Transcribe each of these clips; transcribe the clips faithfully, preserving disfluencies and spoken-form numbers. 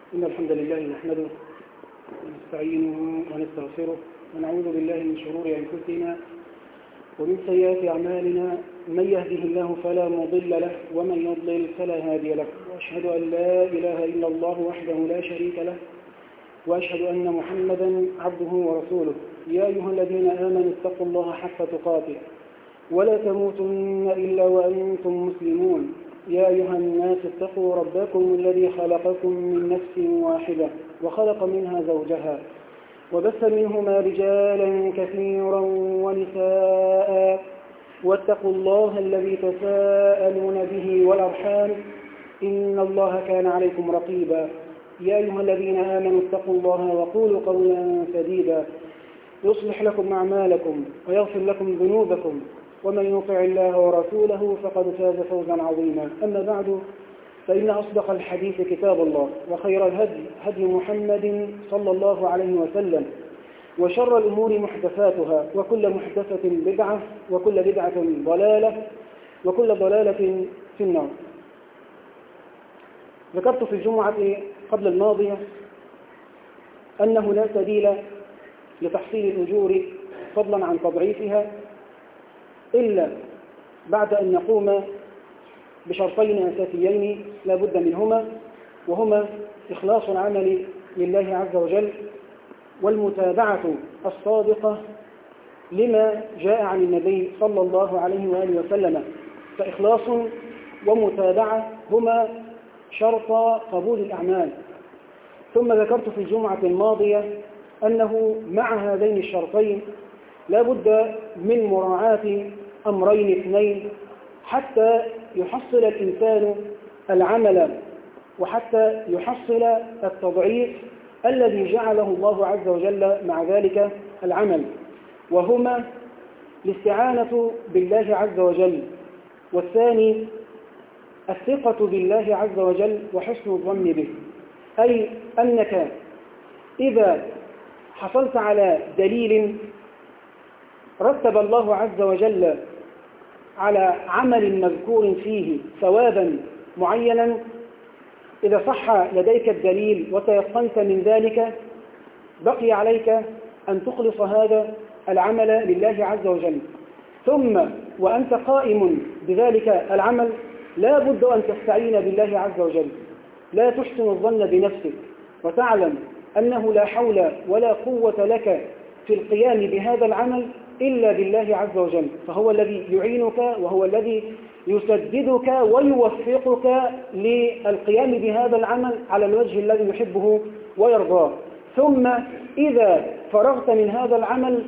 إن الحمد لله نحمده ونستعينه ونستغفره ونعوذ بالله من شرور أنفسنا ومن سيئات أعمالنا. من يهده الله فلا مضل له ومن يضلل فلا هادي له، وأشهد أن لا إله إلا الله وحده لا شريك له، وأشهد أن محمدا عبده ورسوله. يا أيها الذين آمنوا اتقوا الله حق تقاته ولا تموتن إلا وأنتم مسلمون. يا أيها الناس اتقوا ربكم الذي خلقكم من نفس واحدة وخلق منها زوجها وبث منهما رجالا كثيرا ونساء، واتقوا الله الذي تساءلون به والأرحام إن الله كان عليكم رقيبا. يا أيها الذين آمنوا اتقوا الله وقولوا قولا سديدا يصلح لكم أعمالكم ويغفر لكم ذنوبكم، ومن يطع الله ورسوله فقد فاز فوزا عظيما. أما بعد، فإن أصدق الحديث كتاب الله، وخير الهدي هدي محمد صلى الله عليه وسلم، وشر الأمور محدثاتها، وكل محدثة بدعة، وكل بدعة ضلالة، وكل ضلالة في النار. ذكرت في الجمعة قبل الماضية أنه لا سبيل لتحصيل الأجور فضلا عن تضعيفها إلا بعد أن نقوم بشرطين أساسيين لا بد منهما، وهما إخلاص العمل لله عز وجل والمتابعة الصادقة لما جاء عن النبي صلى الله عليه وآله وسلم. فإخلاص ومتابعة هما شرط قبول الأعمال. ثم ذكرت في الجمعة الماضية أنه مع هذين الشرطين لا بد من مراعاة أمرين اثنين حتى يحصل الإنسان العمل وحتى يحصل التضعيف الذي جعله الله عز وجل مع ذلك العمل، وهما الاستعانة بالله عز وجل، والثاني الثقة بالله عز وجل وحسن الظن به. أي أنك إذا حصلت على دليل رتب الله عز وجل على عمل مذكور فيه ثوابا معينا، إذا صح لديك الدليل وتيقنت من ذلك، بقي عليك أن تخلص هذا العمل لله عز وجل. ثم وأنت قائم بذلك العمل لا بد أن تستعين بالله عز وجل، لا تحسن الظن بنفسك، وتعلم أنه لا حول ولا قوة لك في القيام بهذا العمل إلا بالله عز وجل، فهو الذي يعينك وهو الذي يسددك ويوفقك للقيام بهذا العمل على الوجه الذي يحبه ويرضاه. ثم إذا فرغت من هذا العمل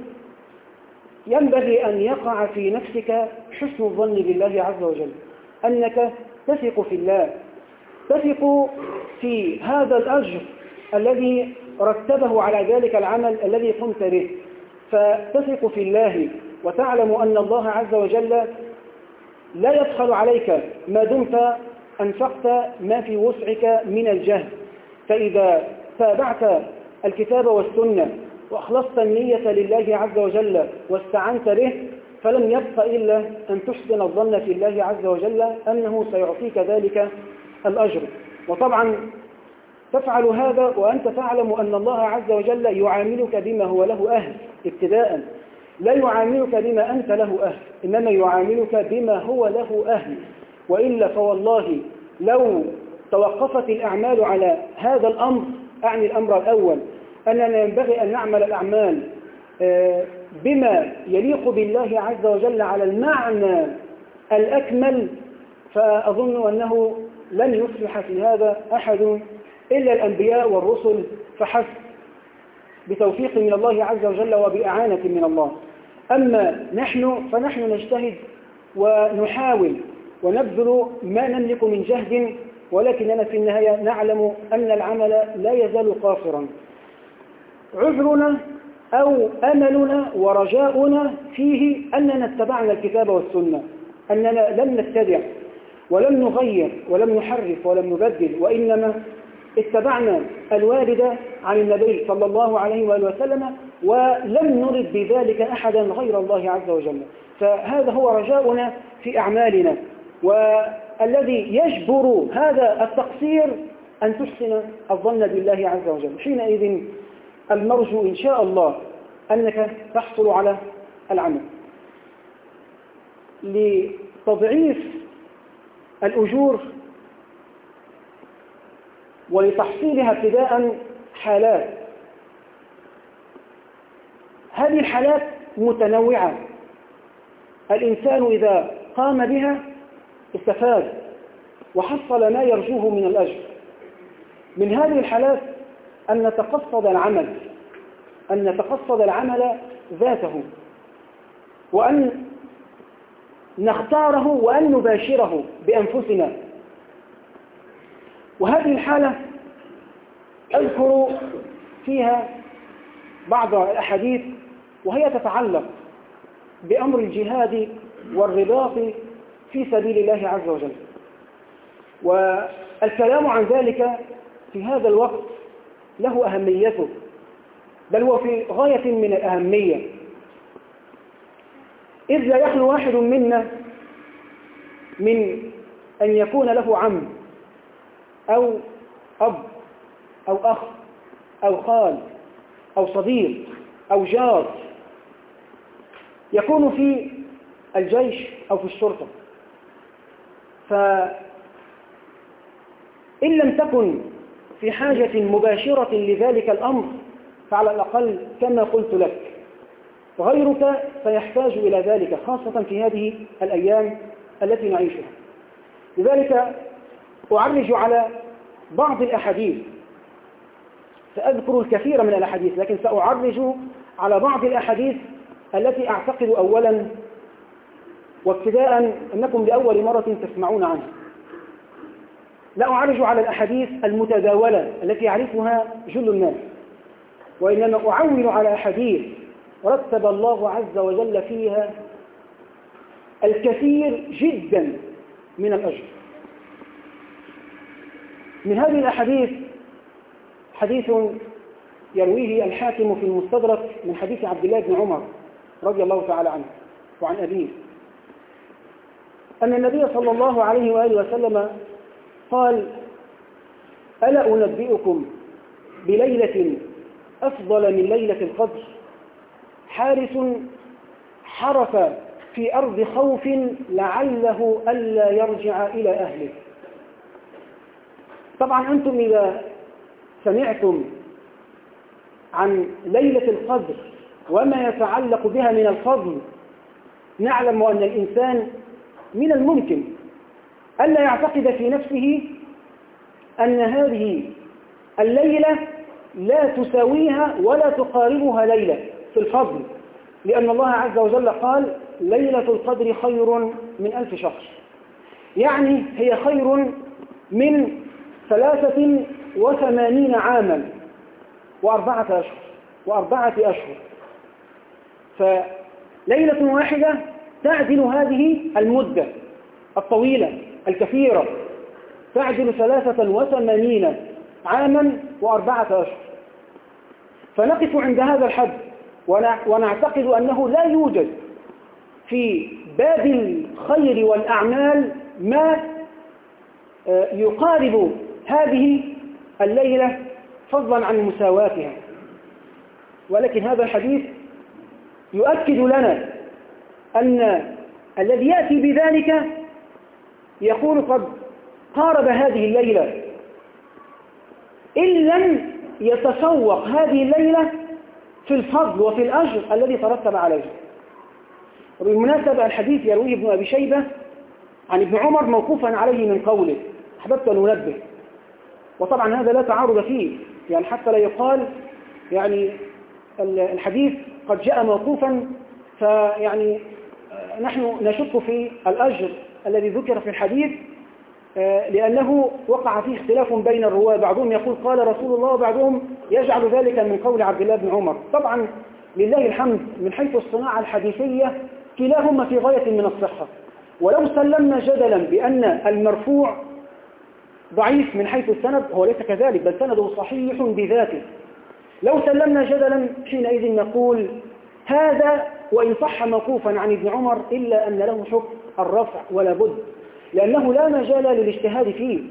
ينبغي أن يقع في نفسك حسن الظن بالله عز وجل، أنك تثق في الله، تثق في هذا الأجر الذي رتبه على ذلك العمل الذي قمت به، فتثق في الله وتعلم أن الله عز وجل لا يبخل عليك ما دمت أنفقت ما في وسعك من الجهد. فإذا تابعت الكتاب والسنة وأخلصت النية لله عز وجل واستعنت به، فلم يبق إلا أن تحسن الظن في الله عز وجل أنه سيعطيك ذلك الأجر. وطبعا تفعل هذا وأنت تعلم أن الله عز وجل يعاملك بما هو له أهل ابتداء، لا يعاملك بما أنت له أهل، إنما يعاملك بما هو له أهل. وإلا فوالله لو توقفت الأعمال على هذا الأمر، أعني الأمر الأول أننا ينبغي أن نعمل الأعمال بما يليق بالله عز وجل على المعنى الأكمل، فأظن أنه لن يصلح في هذا أحد إلا الأنبياء والرسل فحسب، بتوفيق من الله عز وجل وبإعانة من الله. أما نحن فنحن نجتهد ونحاول ونبذل ما نملك من جهد، ولكننا في النهاية نعلم أن العمل لا يزال قاصرا. عذرنا أو أملنا ورجاؤنا فيه أننا اتبعنا الكتاب والسنة، أننا لم نتبع ولم نغير ولم نحرف ولم نبدل، وإنما اتبعنا الوارد عن النبي صلى الله عليه وآله وسلم، ولم نرد بذلك أحدا غير الله عز وجل. فهذا هو رجاؤنا في أعمالنا، والذي يجبر هذا التقصير أن تحسن الظن بالله عز وجل. حينئذ المرجو إن شاء الله أنك تحصل على العمل. لتضعيف الأجور ولتحصيلها ابتداء حالات، هذه الحالات متنوعة، الإنسان إذا قام بها استفاد وحصل ما يرجوه من الأجر. من هذه الحالات أن نتقصد العمل أن نتقصد العمل ذاته، وأن نختاره وأن نباشره بأنفسنا. وهذه الحالة أذكر فيها بعض الأحاديث وهي تتعلق بأمر الجهاد والرباط في سبيل الله عز وجل، والكلام عن ذلك في هذا الوقت له أهميته، بل هو في غاية من الأهمية، إذ لا يخلو واحد منا من أن يكون له عم أو أب أو أخ أو خال أو صديق أو جار يكون في الجيش أو في الشرطة، فإن لم تكن في حاجة مباشرة لذلك الأمر فعلى الأقل كما قلت لك غيرك سيحتاج إلى ذلك، خاصة في هذه الأيام التي نعيشها. لذلك أعرج على بعض الأحاديث، سأذكر الكثير من الأحاديث لكن سأعرج على بعض الأحاديث التي أعتقد أولا وابتداء أنكم لأول مرة تسمعون عنها. لا أعرج على الأحاديث المتداولة التي يعرفها جل الناس، وإنما أعول على أحاديث رتب الله عز وجل فيها الكثير جدا من الأجر. من هذه الأحاديث حديث يرويه الحاكم في المستدرك من حديث عبد الله بن عمر رضي الله تعالى عنه وعن أبيه أن النبي صلى الله عليه وآله وسلم قال: ألا أنبئكم بليلة أفضل من ليلة القدر؟ حارس حرف في أرض خوف لعله ألا يرجع إلى أهله. طبعا أنتم إذا سمعتم عن ليلة القدر وما يتعلق بها من الفضل نعلم أن الإنسان من الممكن ألا يعتقد في نفسه أن هذه الليلة لا تساويها ولا تقاربها ليلة في الفضل، لأن الله عز وجل قال: ليلة القدر خير من ألف شهر، يعني هي خير من ثلاثة وثمانين عاما وأربعة أشهر وأربعة أشهر فليلة واحدة تعدل هذه المدة الطويلة الكثيرة، تعدل ثلاثة وثمانين عاما وأربعة أشهر. فنقف عند هذا الحد ونعتقد أنه لا يوجد في باب الخير والأعمال ما يقارب هذه الليلة فضلا عن مساواتها. ولكن هذا الحديث يؤكد لنا أن الذي يأتي بذلك يقول قد قارب هذه الليلة، إن لم يتسوق هذه الليلة في الفضل وفي الأجر الذي ترتب عليه. وبالمناسبة الحديث يرويه ابن أبي شيبة عن ابن عمر موقوفا عليه من قوله، أحببت أن أنبه، وطبعا هذا لا تعارض فيه، يعني حتى لا يقال يعني الحديث قد جاء موقوفا فيعني نحن نشك في الأجر الذي ذكر في الحديث، لأنه وقع فيه اختلاف بين الرواة، بعضهم يقول قال رسول الله وبعضهم يجعل ذلك من قول عبد الله بن عمر. طبعا لله الحمد من حيث الصناعة الحديثية كلاهما في غاية من الصحة، ولو سلمنا جدلا بأن المرفوع ضعيف من حيث السند، هو ليس كذلك بل سنده صحيح بذاته، لو سلمنا جدلا حينئذ نقول هذا وإن صح موقوفا عن ابن عمر إلا أن له حكم الرفع ولا بد، لأنه لا مجال للاجتهاد فيه،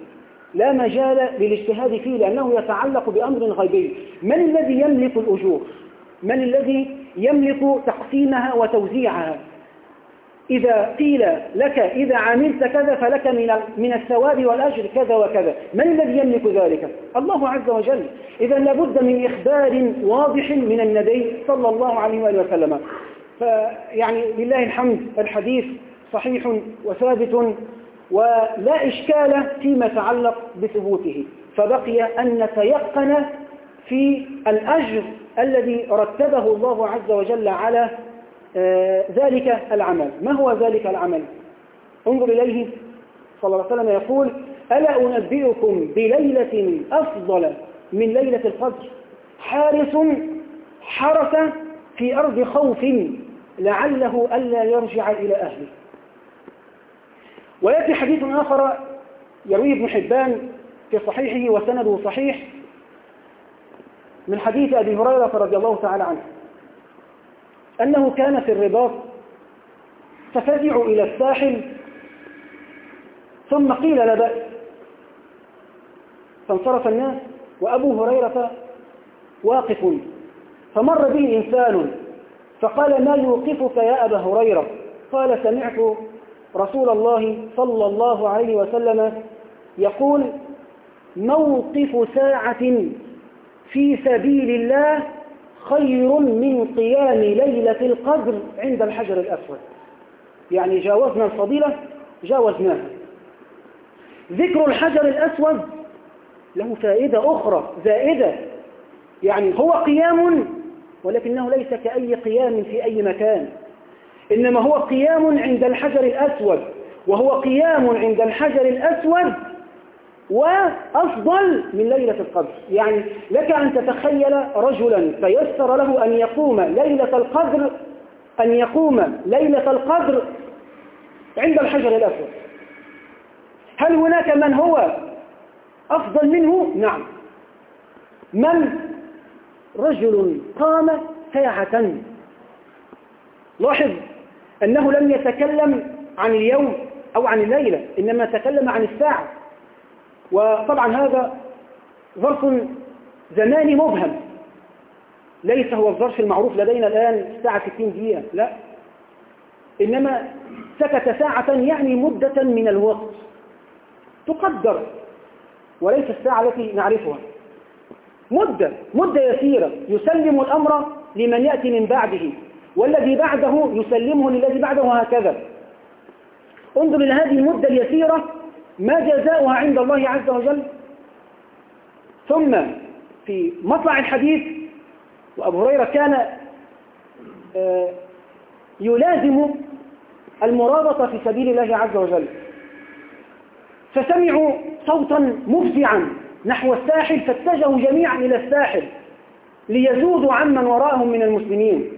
لا مجال للاجتهاد فيه لأنه يتعلق بأمر غيبي. من الذي يملك الأجور؟ من الذي يملك تقسيمها وتوزيعها؟ إذا قيل لك إذا عملت كذا فلك من من الثواب والأجر كذا وكذا، من الذي يملك ذلك؟ الله عز وجل. إذا لابد من إخبار واضح من النبي صلى الله عليه وآله وسلم. فيعني لله الحمد الحديث صحيح وثابت ولا إشكال فيما يتعلق بثبوته، فبقي أن نتيقن في الأجر الذي رتبه الله عز وجل على آه ذلك العمل. ما هو ذلك العمل؟ انظر إليه صلى الله عليه وسلم يقول: ألا أنبئكم بليلة أفضل من ليلة القدر؟ حارس حرس في أرض خوف لعله ألا يرجع إلى أهله. ويأتي حديث آخر يرويه ابن حبان في صحيحه وسنده صحيح من حديث أبي هريرة رضي الله تعالى عنه أنه كان في الرباط ففزعوا إلى الساحل ثم قيل لا بأس، فانصرف الناس وأبو هريرة واقف، فمر به إنسان فقال: ما يوقفك يا أبا هريرة؟ قال: سمعت رسول الله صلى الله عليه وسلم يقول: موقف ساعة في سبيل الله خير من قيام ليلة القدر عند الحجر الأسود. يعني جاوزنا الفضيلة، جاوزناها. ذكر الحجر الأسود له فائدة أخرى زائدة، يعني هو قيام ولكنه ليس كأي قيام في أي مكان، إنما هو قيام عند الحجر الأسود، وهو قيام عند الحجر الأسود وأفضل من ليلة القدر. يعني لك أن تتخيل رجلا تيسر له أن يقوم ليلة القدر أن يقوم ليلة القدر عند الحجر الأسود، هل هناك من هو أفضل منه؟ نعم. من؟ رجل قام ساعة. لاحظ أنه لم يتكلم عن اليوم أو عن الليلة، إنما تكلم عن الساعة. وطبعا هذا ظرف زماني مبهم، ليس هو الظرف المعروف لدينا الآن الساعة ستين دقيقة، لا، إنما سكت ساعة يعني مدة من الوقت تقدر، وليس الساعة التي نعرفها، مدة مدة يسيرة يسلم الأمر لمن يأتي من بعده، والذي بعده يسلمه للذي بعده، وهكذا. انظر إلى هذه المدة اليسيرة ما جزاؤها عند الله عز وجل. ثم في مطلع الحديث، وأبو هريرة كان يلازم المرابطة في سبيل الله عز وجل، فسمعوا صوتا مفزعا نحو الساحل، فاتجهوا جميعا إلى الساحل ليزودوا عمن وراءهم من المسلمين.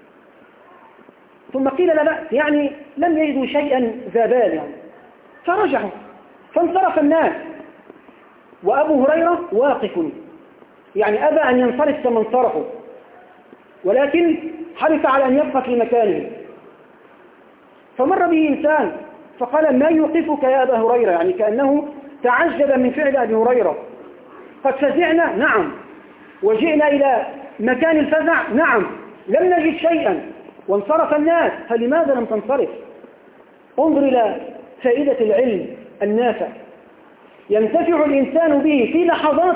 ثم قيل لا بأس، يعني لم يجدوا شيئا ذا بال يعني، فرجعوا، فانصرف الناس وأبو هريرة واقف، يعني أبى أن ينصرف كما انصرفوا، ولكن حرص على أن يبقى في مكانه. فمر به إنسان فقال: ما يوقفك يا أبا هريرة؟ يعني كأنه تعجب من فعل أبي هريرة. قد فزعنا؟ نعم. وجئنا إلى مكان الفزع؟ نعم. لم نجد شيئا وانصرف الناس، فلماذا لم تنصرف؟ انظر إلى فائدة العلم النافع، ينتفع الإنسان به في لحظات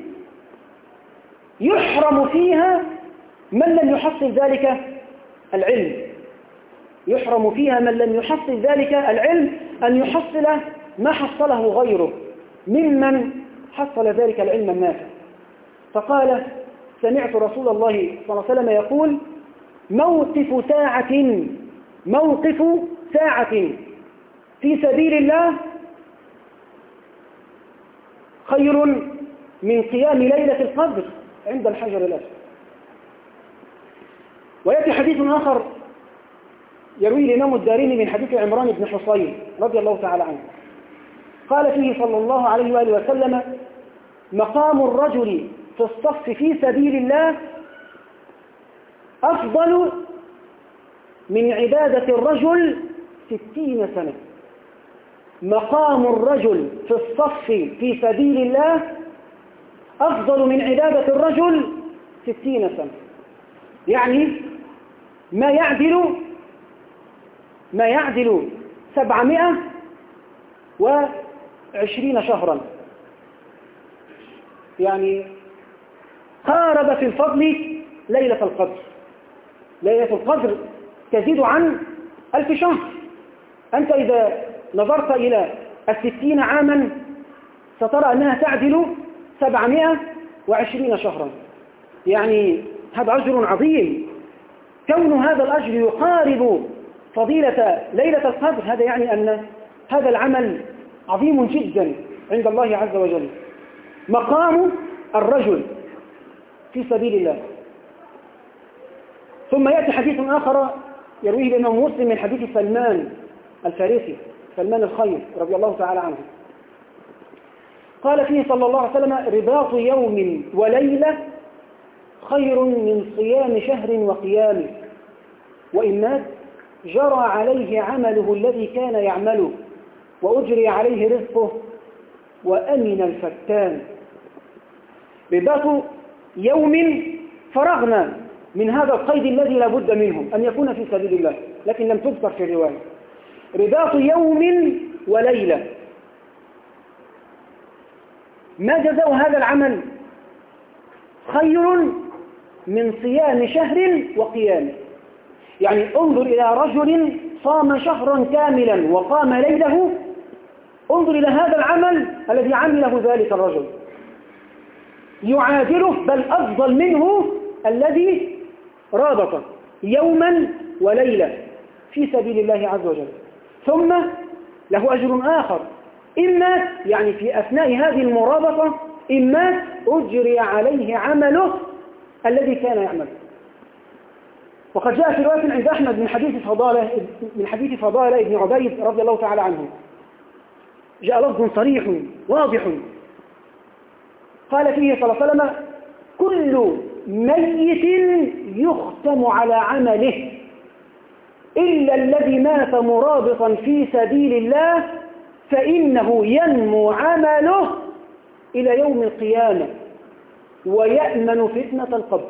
يحرم فيها من لم يحصل ذلك العلم، يحرم فيها من لم يحصل ذلك العلم أن يحصل ما حصله غيره ممن حصل ذلك العلم النافع. فقال: سمعت رسول الله صلى الله عليه وسلم يقول: موقف ساعة موقف ساعة في سبيل الله خير من قيام ليلة القدر عند الحجر الأسود. ويأتي حديث آخر يروي الإمام الدارمي من حديث عمران بن حصين رضي الله تعالى عنه، قال فيه صلى الله عليه وآله وسلم: مقام الرجل في الصف في سبيل الله أفضل من عبادة الرجل ستين سنة. مقام الرجل في الصف في سبيل الله أفضل من عبادة الرجل ستين سنة، يعني ما يعدل ما يعدل سبعمائة وعشرين شهرا، يعني قارب في الفضل ليلة القدر. ليلة القدر تزيد عن ألف شهر. أنت إذا نظرت إلى الستين عاما سترى أنها تعدل سبعمائة وعشرين شهرا، يعني هذا أجر عظيم. كون هذا الأجر يقارب فضيلة ليلة القدر هذا يعني أن هذا العمل عظيم جدا عند الله عز وجل. مقام الرجل في سبيل الله. ثم يأتي حديث آخر يرويه الإمام مسلم من حديث سلمان الفارسي، سلمان الخير رضي الله تعالى عنه، قال فيه صلى الله عليه وسلم: رباط يوم وليلة خير من صيام شهر وقيامه، وإن مات جرى عليه عمله الذي كان يعمله وأجري عليه رزقه وأمن الفتان. رباط يوم فرغنا من هذا القيد الذي لا بد منه أن يكون في سبيل الله، لكن لم تذكر في الرواية. رباط يوم وليلة، ما جزاء هذا العمل؟ خير من صيام شهر وقيامه. يعني انظر إلى رجل صام شهرا كاملا وقام ليله، انظر إلى هذا العمل الذي عمله ذلك الرجل، يعادله بل أفضل منه الذي رابط يوما وليلة في سبيل الله عز وجل. ثم له أجر آخر، إما يعني في أثناء هذه المرابطة إما أجري عليه عمله الذي كان يعمل. وقد جاء في رواية عند أحمد من حديث فضالة من حديث فضالة ابن عبيد رضي الله تعالى عنه، جاء لفظ صريح واضح قال فيه صلى الله عليه وسلم: كل ميت يختم على عمله إلا الذي مات مرابطا في سبيل الله فإنه ينمو عمله إلى يوم القيامة ويأمن فتنة القبر.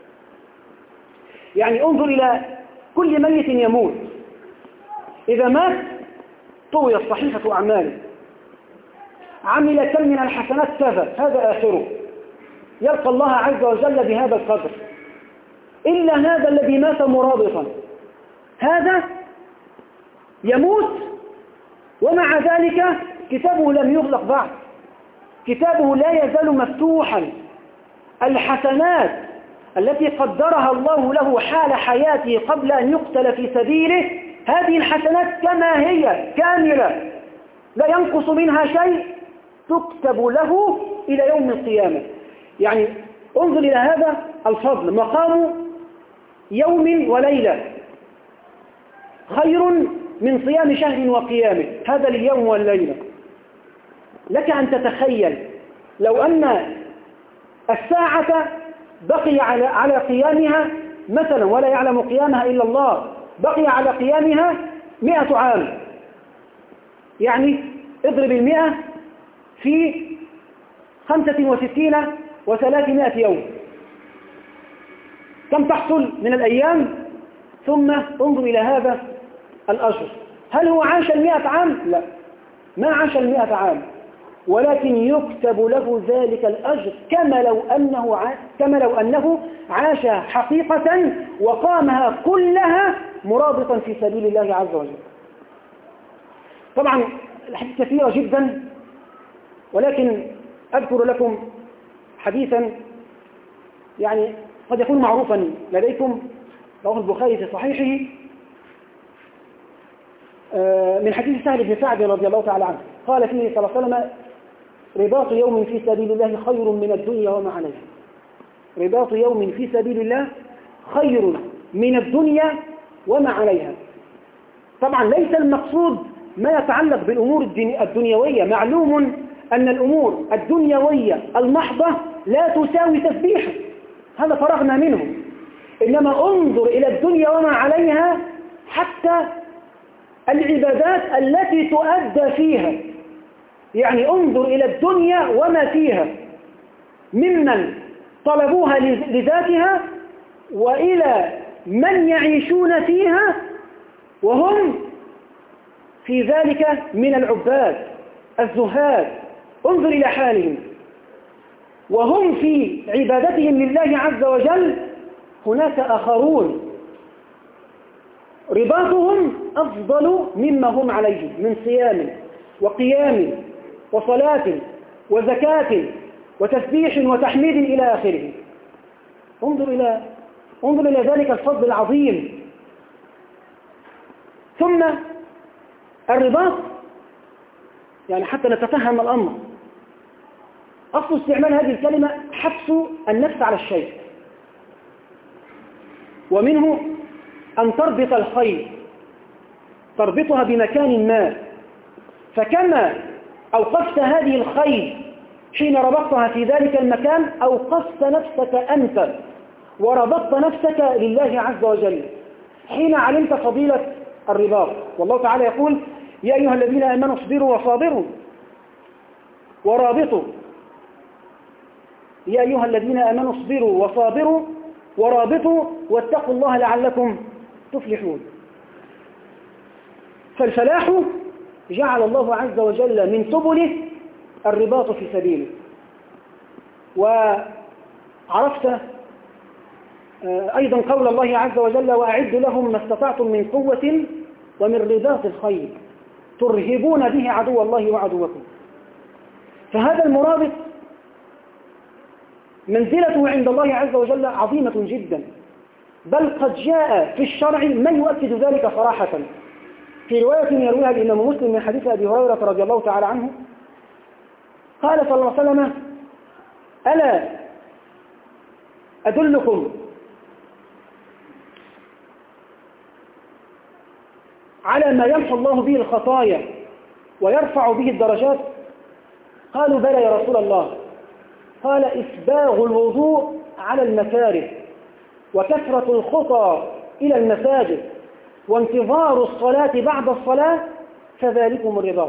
يعني انظر إلى كل ميت يموت، إذا مات طويت صحيفة أعماله، عمل كم من الحسنات كذا، هذا آخره، يلقى الله عز وجل بهذا القدر. إلا هذا الذي مات مرابطا، هذا يموت ومع ذلك كتابه لم يغلق بعد، كتابه لا يزال مفتوحا. الحسنات التي قدرها الله له حال حياته قبل أن يقتل في سبيله، هذه الحسنات كما هي كاملة لا ينقص منها شيء، تكتب له إلى يوم القيامة. يعني انظر إلى هذا الفضل، مقام يوم وليلة خير من صيام شهر وقيامه، هذا اليوم والليلة. لك أن تتخيل لو أن الساعة بقي على على قيامها مثلا، ولا يعلم قيامها إلا الله، بقي على قيامها مئة عام، يعني اضرب المئة في خمسة وستين وثلاثمائة يوم، كم تحصل من الأيام؟ ثم انظر إلى هذا الأجر. هل هو عاش المئة عام؟ لا، ما عاش المئة عام، ولكن يكتب له ذلك الأجر كما لو أنه ع... كما لو أنه عاش حقيقة وقامها كلها مرابطا في سبيل الله عز وجل. طبعا الحديث كثيرة جدا، ولكن أذكر لكم حديثا يعني قد يكون معروفا لديكم، رواه البخاري في صحيحه من حديث سهل بن سعد رضي الله تعالى عنه، قال فيه صلى الله عليه وسلم: رباط يوم في سبيل الله خير من الدنيا وما عليها. رباط يوم في سبيل الله خير من الدنيا وما عليها. طبعا ليس المقصود ما يتعلق بالأمور الدنيوية، معلوم أن الأمور الدنيوية المحضة لا تساوي تسبيحا، هذا فرغنا منه، إنما انظر إلى الدنيا وما عليها حتى العبادات التي تؤدى فيها. يعني انظر إلى الدنيا وما فيها ممن طلبوها لذاتها، وإلى من يعيشون فيها وهم في ذلك من العباد الزهاد. انظر إلى حالهم وهم في عبادتهم لله عز وجل. هناك آخرون رباطهم أفضل مما هم عليه من صيام وقيام وصلاة وزكاة وتسبيح وتحميد إلى آخره. انظر إلى انظر إلى ذلك الفضل العظيم. ثم الرباط، يعني حتى نتفهم الأمر، أصل استعمال هذه الكلمة حبس النفس على الشيء، ومنه أن تربط الخيل، تربطها بمكان ما. فكما أوقفت هذه الخيل حين ربطتها في ذلك المكان، أوقفت نفسك أنت وربطت نفسك لله عز وجل حين علمت فضيلة الرباط. والله تعالى يقول: يا أيها الذين آمنوا اصبروا وصابروا ورابطوا. يا أيها الذين آمنوا اصبروا وصابروا ورابطوا واتقوا الله لعلكم تفلحون. فالفلاح جعل الله عز وجل من سبله الرباط في سبيله. وعرفت أيضا قول الله عز وجل: وأعد لهم ما استطعتم من قوة ومن رباط الخيل ترهبون به عدو الله وعدوكم. فهذا المرابط منزلته عند الله عز وجل عظيمة جدا، بل قد جاء في الشرع من يؤكد ذلك صراحة. في رواية يرويها الإمام مسلم من حديث أبي هريرة رضي الله تعالى عنه قال صلى الله عليه وسلم: ألا أدلكم على ما يمحو الله به الخطايا ويرفع به الدرجات؟ قالوا: بلى يا رسول الله. قال: إسباغ الوضوء على المكاره، وكثرة الخطى إلى المساجد، وانتظار الصلاة بعد الصلاة، فذلكم الرباط.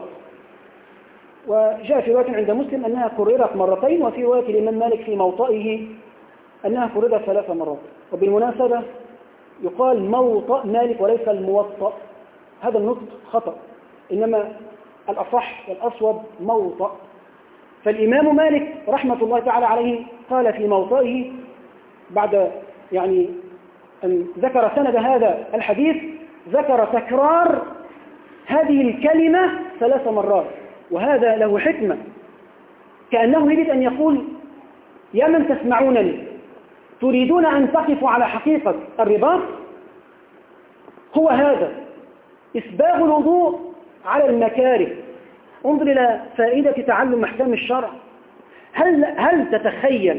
وجاء في رواية عند مسلم أنها كررت مرتين، وفي رواية الإمام مالك في موطئه أنها كررت ثلاث مرات. وبالمناسبة يقال موطأ مالك وليس الموطأ، هذا النطق خطأ، إنما الأصح والأصوب موطأ. فالإمام مالك رحمة الله تعالى عليه قال في موطئه بعد يعني أن ذكر سند هذا الحديث، ذكر تكرار هذه الكلمة ثلاث مرات، وهذا له حكمة، كأنه يريد أن يقول: يا من تسمعونني، تريدون أن تقفوا على حقيقة الرباط؟ هو هذا إسباغ الوضوء على المكاره. انظر إلى فائدة تعلم أحكام الشرع. هل, هل تتخيل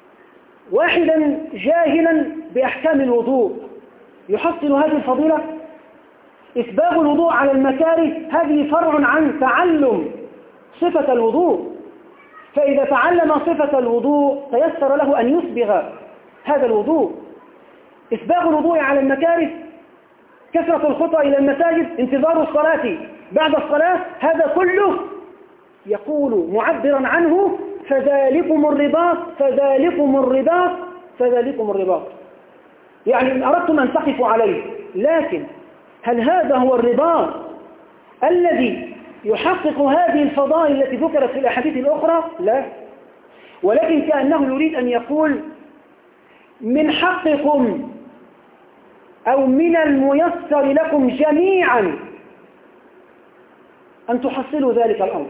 واحدا جاهلا بأحكام الوضوء يحصل هذه الفضيلة؟ إسباغ الوضوء على المكاره هذه فرع عن تعلم صفة الوضوء، فإذا تعلم صفة الوضوء تيسر له أن يسبغ هذا الوضوء. إسباغ الوضوء على المكاره، كثرة الخطى إلى المساجد، انتظار الصلاة بعد الصلاة، هذا كله يقول معبرا عنه: فذلكم الرباط فذلكم الرباط فذلكم الرباط. يعني إن أردتم أن تقفوا عليه، لكن هل هذا هو الرباط الذي يحقق هذه الفضائل التي ذكرت في الأحاديث الأخرى؟ لا، ولكن كأنه يريد أن يقول: من حقكم أو من الميسر لكم جميعا أن تحصلوا ذلك الأمر.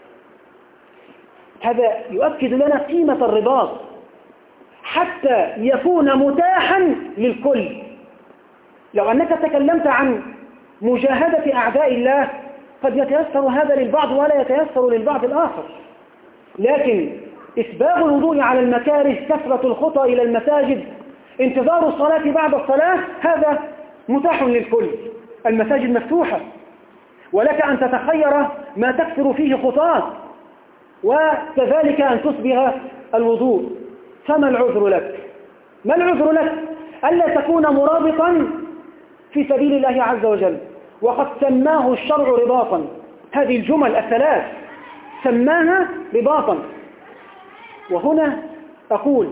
هذا يؤكد لنا قيمة الرباط حتى يكون متاحا للكل. لو أنك تكلمت عن مجاهدة أعداء الله قد يتيسر هذا للبعض ولا يتيسر للبعض الآخر، لكن إسباغ الوضوء على المكاره، كثرة الخطى إلى المساجد، انتظار الصلاة بعد الصلاة، هذا متاح للكل. المساجد مفتوحة، ولك أن تتخير ما تكثر فيه خطاة، وكذلك أن تصبغ الوضوء. فما العذر لك؟ ما العذر لك ألا تكون مرابطا في سبيل الله عز وجل، وقد سماه الشرع رباطا. هذه الجمل الثلاث سماها رباطا. وهنا أقول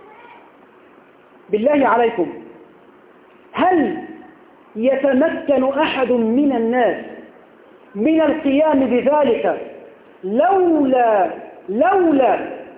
بالله عليكم، هل يتمكن أحد من الناس من القيام بذلك لولا لولا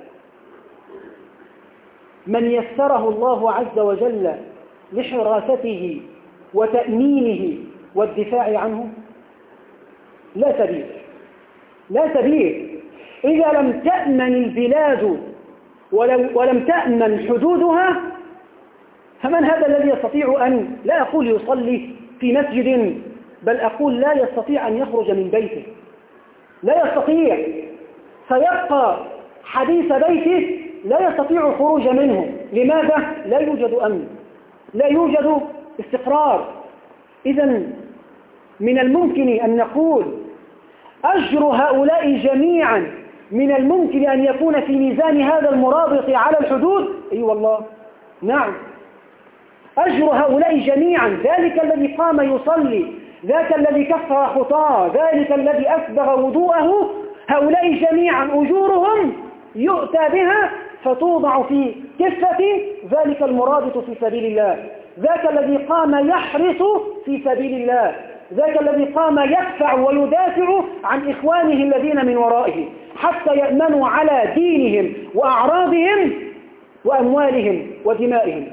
من يسره الله عز وجل لحراسته وتأمينه والدفاع عنه؟ لا سبيل، لا سبيل. إذا لم تأمن البلاد ولم تأمن حدودها، فمن هذا الذي يستطيع أن، لا أقول يصلي في مسجد، بل أقول لا يستطيع أن يخرج من بيته؟ لا يستطيع، سيبقى حديث بيته لا يستطيع الخروج منه. لماذا؟ لا يوجد أمن، لا يوجد استقرار. إذن من الممكن أن نقول أجر هؤلاء جميعا من الممكن أن يكون في ميزان هذا المرابط على الحدود. أي أيوة والله، نعم، أجر هؤلاء جميعا، ذلك الذي قام يصلي، ذاك الذي كفر خطاه، ذلك الذي أسبغ وضوءه، هؤلاء جميعا أجورهم يؤتى بها فتوضع في كفة ذلك المرابط في سبيل الله، ذاك الذي قام يحرس في سبيل الله، ذاك الذي قام يدفع ويدافع عن إخوانه الذين من ورائه حتى يأمنوا على دينهم وأعراضهم وأموالهم ودمائهم.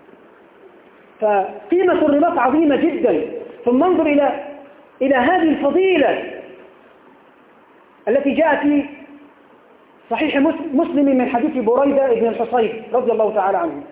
فقيمة الرباط عظيمة جدا. ثم انظر إلى إلى هذه الفضيلة التي جاءت في صحيح مسلم من حديث بريدة بن الحصيب رضي الله تعالى عنه.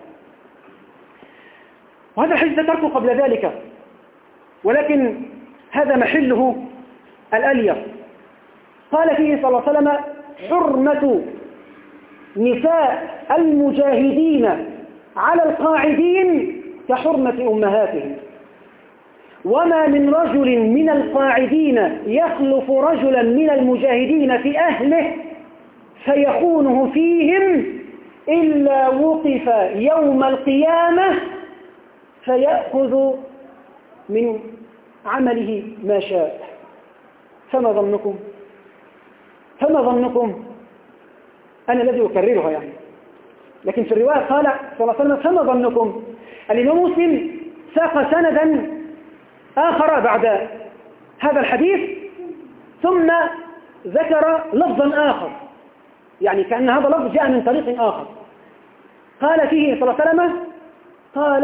وهذا الحديث ذكرته قبل ذلك، ولكن هذا محله الأليق. قال فيه صلى الله عليه وسلم: حرمة نساء المجاهدين على القاعدين كحرمة أمهاتهم، وما من رجل من القاعدين يخلف رجلا من المجاهدين في أهله فيخونه فيهم إلا وقف يوم القيامة فيأخذ من عمله ما شاء. فما ظنكم فما ظنكم أنا الذي أكررها يعني، لكن في الرواية قال صلى الله عليه وسلم: فما ظنكم. الإمام مسلم ساق سندا آخر بعد هذا الحديث، ثم ذكر لفظا آخر، يعني كأن هذا اللفظ جاء من طريق آخر. قال فيه صلى الله عليه وسلم: قال: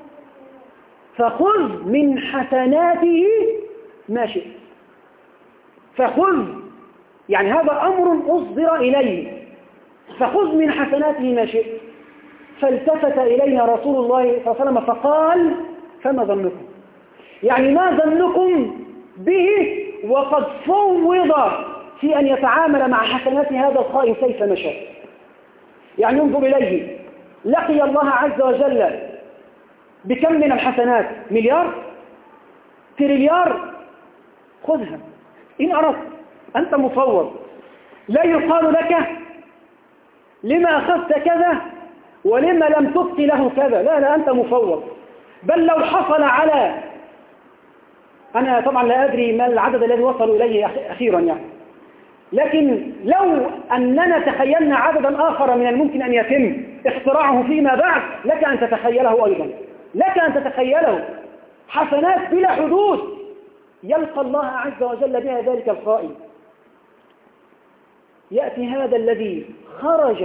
فخذ من حسناته ما شئت. فخذ يعني هذا أمر أصدر إليه، فخذ من حسناته ما شئت. فالتفت إلينا رسول الله صلى الله عليه وسلم فقال: فما ظنكم؟ يعني ما ظنكم به وقد فوض في أن يتعامل مع حسنات هذا الخائن كيف مشاء. يعني انظر إليه، لقي الله عز وجل بكم من الحسنات؟ مليار؟ تريليار؟ خذها إن أردت، أنت مفوض. لا يقال لك لما أخذت كذا ولما لم تبق له كذا، لا لا، أنت مفوض. بل لو حصل على، أنا طبعا لا أدري ما العدد الذي وصلوا إليه أخيرا يعني، لكن لو أننا تخيلنا عددا آخر من الممكن أن يتم اختراعه فيما بعد، لك أن تتخيله أيضا، لك أن تتخيله حسنات بلا حدود يلقى الله عز وجل بها ذلك الخائن. يأتي هذا الذي خرج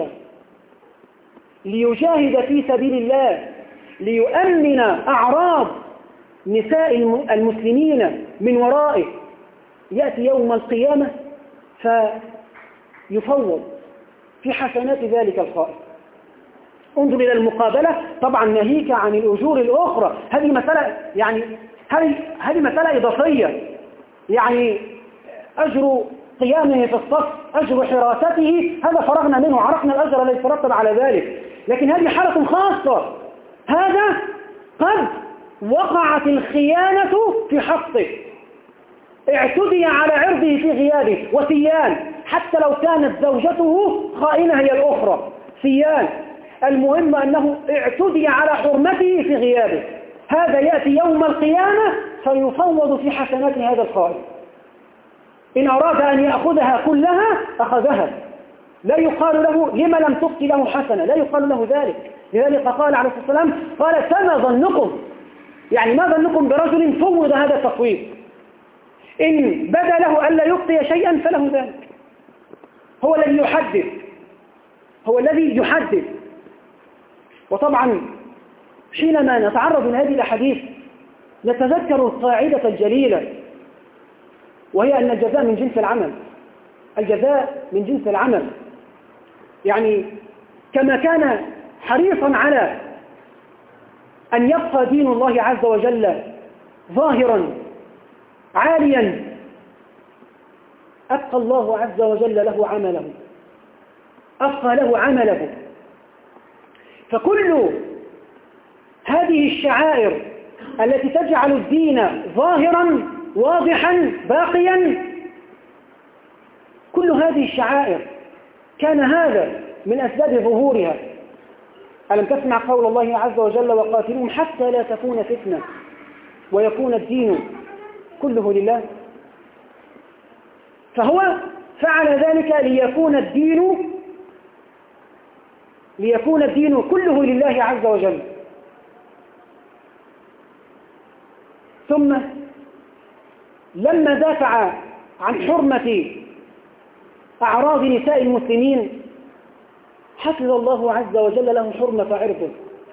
ليجاهد في سبيل الله ليؤمن أعراض نساء المسلمين من ورائه، يأتي يوم القيامة فيفوض في حسنات ذلك الخائن. انظر إلى المقابلة، طبعا ناهيك عن الأجور الأخرى. هذه مسألة يعني هذه هذه مسألة إضافية، يعني أجر قيامه في الصف، أجر حراسته، هذا فرغنا منه، عرفنا الأجر الذي يترتب على ذلك. لكن هذه حالة خاصة، هذا قد وقعت الخيانة في حقه، اعتدي على عرضه في غيابه، وسيان حتى لو كانت زوجته خائنة هي الأخرى، سيان، المهم أنه اعتدي على حرمته في غيابه. هذا يأتي يوم القيامة فيفوض في حسنات هذا الخائن. إن أراد أن يأخذها كلها أخذها، لا يقال له لما لم تبقي له حسنة، لا يقال له ذلك. لذلك قال عليه الصلاة والسلام قال فما ظنكم، يعني ما ظنكم برجل فوض هذا التفويض؟ إن بدا له ألا يبقي شيئا فله ذلك. هو الذي يحدد، هو الذي يحدد. وطبعا حينما نتعرض لهذه الأحاديث نتذكر القاعدة الجليلة، وهي أن الجزاء من جنس العمل. الجزاء من جنس العمل، يعني كما كان حريصا على أن يبقى دين الله عز وجل ظاهرا عاليا، أبقى الله عز وجل له عمله، أبقى له عمله. فكل هذه الشعائر التي تجعل الدين ظاهرا واضحا باقيا، كل هذه الشعائر كان هذا من أسباب ظهورها. ألم تسمع قول الله عز وجل وقاتلهم حتى لا تكون فتنة ويكون الدين كله لله؟ فهو فعل ذلك ليكون الدين ليكون الدين كله لله عز وجل. ثم لما دافع عن حرمة أعراض نساء المسلمين حفظ الله عز وجل له حرمة عرضه،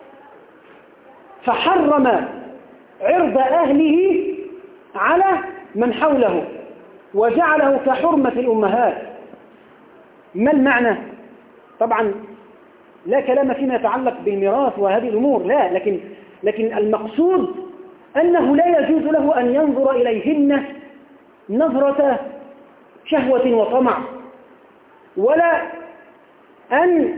فحرم عرض أهله على من حوله وجعله كحرمة الأمهات. ما المعنى؟ طبعا لا كلام فيما يتعلق بالميراث وهذه الأمور، لا، لكن, لكن المقصود أنه لا يجوز له أن ينظر إليهن نظرة شهوة وطمع، ولا أن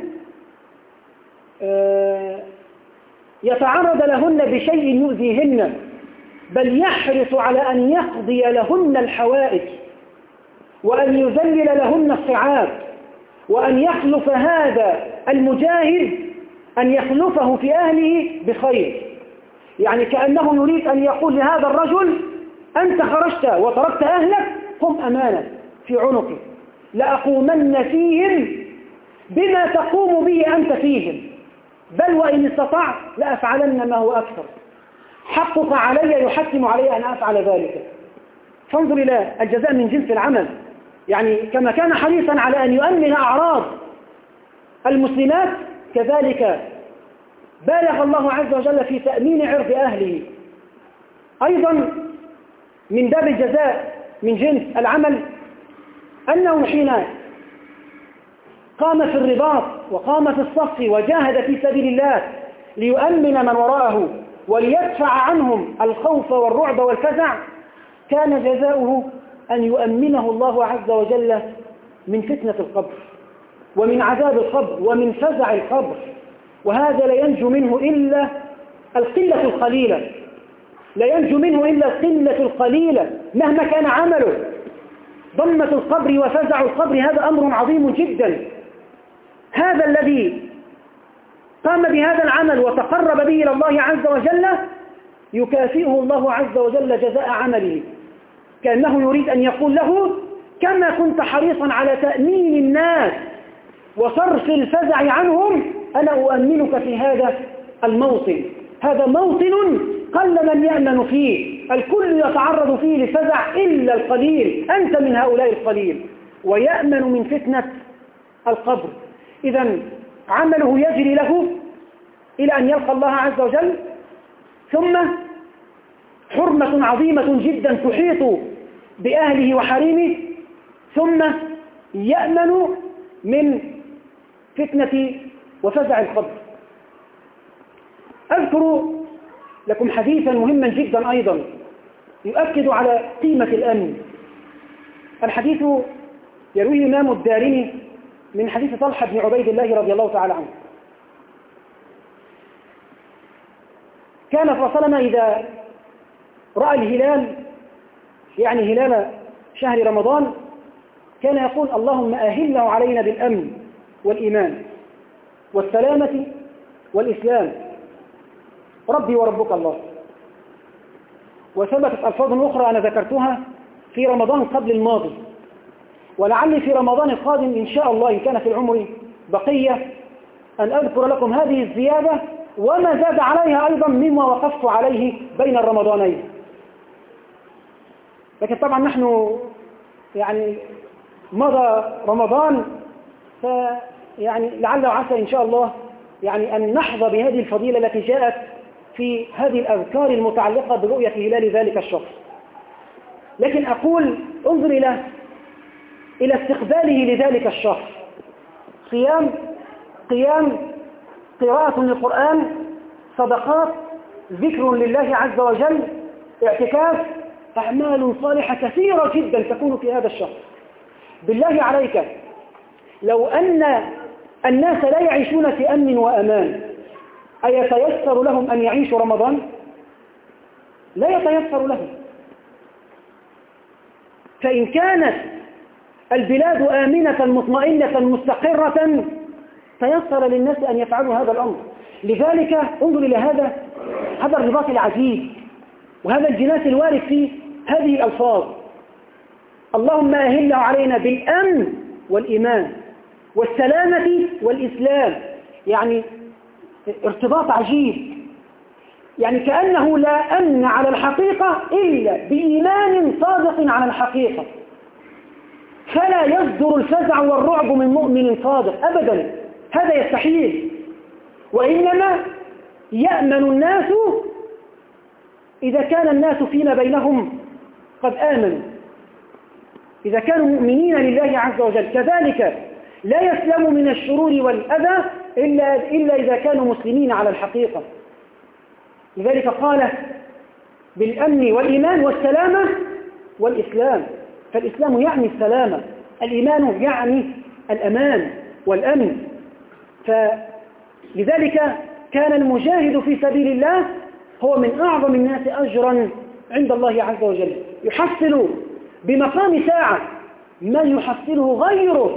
يتعرض لهن بشيء يؤذيهن، بل يحرص على أن يقضي لهن الحوائج وأن يذلل لهن الصعاب، وأن يخلف هذا المجاهد أن يخلفه في أهله بخير. يعني كأنه يريد أن يقول لهذا الرجل أنت خرجت وتركت أهلك، هم أمانة في عنقي، لأقومن فيهم بما تقوم به أنت فيهم، بل وإن استطعت لأفعلن ما هو أكثر، حقك علي يحتم علي أن أفعل ذلك. فانظر إلى الجزاء من جنس العمل. يعني كما كان حريصا على أن يؤمن أعراض المسلمات، كذلك بالغ الله عز وجل في تأمين عرض أهله. أيضا من باب الجزاء من جنس العمل أنه حين قام في الرباط وقام في الصف وجاهد في سبيل الله ليؤمن من وراءه وليدفع عنهم الخوف والرعب والفزع، كان جزاؤه أن يؤمنه الله عز وجل من فتنة القبر ومن عذاب القبر ومن فزع القبر، وهذا لا ينجو منه إلا القلة القليلة، لا ينجو منه إلا القلة القليلة مهما كان عمله. ضمة القبر وفزع القبر هذا أمر عظيم جدا. هذا الذي قام بهذا العمل وتقرب به إلى الله عز وجل يكافئه الله عز وجل جزاء عمله، كأنه يريد أن يقول له كما كنت حريصا على تأمين الناس وصرف الفزع عنهم، أنا أؤمنك في هذا الموطن. هذا موطن قل من يأمن فيه، الكل يتعرض فيه للفزع إلا القليل، أنت من هؤلاء القليل، ويأمن من فتنة القبر. إذن عمله يجري له إلى أن يلقى الله عز وجل، ثم حرمة عظيمة جدا تحيط بأهله وحريمه، ثم يأمن من فتنة وفزع القبر. أذكر لكم حديثا مهما جدا أيضا يؤكد على قيمة الأمن. الحديث يرويه الإمام الدارمي من حديث طلحة بن عبيد الله رضي الله تعالى عنه. كان صلى الله عليه وسلم إذا رأى الهلال، يعني هلال شهر رمضان، كان يقول اللهم أهله علينا بالأمن والإيمان والسلامة والإسلام، ربي وربك الله. وثبتت ألفاظ أخرى أنا ذكرتها في رمضان قبل الماضي، ولعلي في رمضان القادم إن شاء الله إن كان في العمر بقية أن أذكر لكم هذه الزيادة وما زاد عليها أيضا مما وقفت عليه بين الرمضانين. لكن طبعا نحن يعني مضى رمضان، فيعني لعل وعسى إن شاء الله يعني أن نحظى بهذه الفضيلة التي جاءت في هذه الأذكار المتعلقة برؤية هلال ذلك الشخص. لكن أقول انظر إلى إلى استقباله لذلك الشخص: صيام، قيام، قراءة للقرآن، صدقات، ذكر لله عز وجل، اعتكاف، أعمال صالحة كثيرة جدا تكون في هذا الشخص. بالله عليك لو أن الناس لا يعيشون في أمن وأمان أيتيسر لهم أن يعيشوا رمضان؟ لا يتيسر لهم. فإن كانت البلاد آمنة مطمئنة مستقرة تيسر للناس أن يفعلوا هذا الأمر. لذلك انظر إلى هذا هذا الرباط العجيب وهذا الجناس الوارد في هذه الألفاظ: اللهم أهله علينا بالأمن والإيمان والسلامة والإسلام. يعني ارتباط عجيب، يعني كأنه لا أمن على الحقيقة إلا بإيمان صادق على الحقيقة، فلا يصدر الفزع والرعب من مؤمن صادق أبدا، هذا يستحيل. وإنما يأمن الناس إذا كان الناس فيما بينهم قد آمنوا، إذا كانوا مؤمنين لله عز وجل. كذلك لا يسلم من الشرور والأذى إلا, إلا إذا كانوا مسلمين على الحقيقة. لذلك قال بالأمن والإيمان والسلامة والإسلام، فالإسلام يعني السلامة، الإيمان يعني الأمان والأمن. فلذلك كان المجاهد في سبيل الله هو من أعظم الناس أجرا عند الله عز وجل، يحصل بمقام ساعة ما يحصله غيره.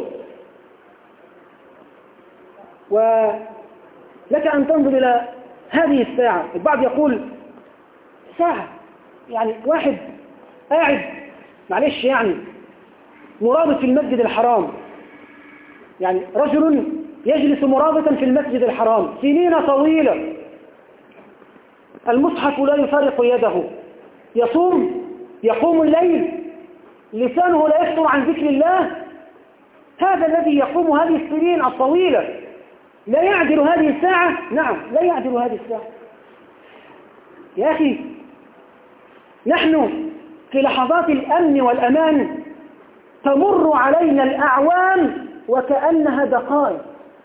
ولك أن تنظر إلى هذه الساعة. البعض يقول ساعة، يعني واحد قاعد معلش يعني مرابط في المسجد الحرام، يعني رجل يجلس مرابطا في المسجد الحرام سنين طويلة، المصحف لا يفارق يده، يصوم، يقوم الليل، لسانه لا يفتر عن ذكر الله. هذا الذي يقوم هذه السنين الطويلة لا يعدل هذه الساعة؟ نعم لا يعدل هذه الساعة. يا أخي نحن في لحظات الأمن والأمان تمر علينا الأعوام وكأنها دقائق.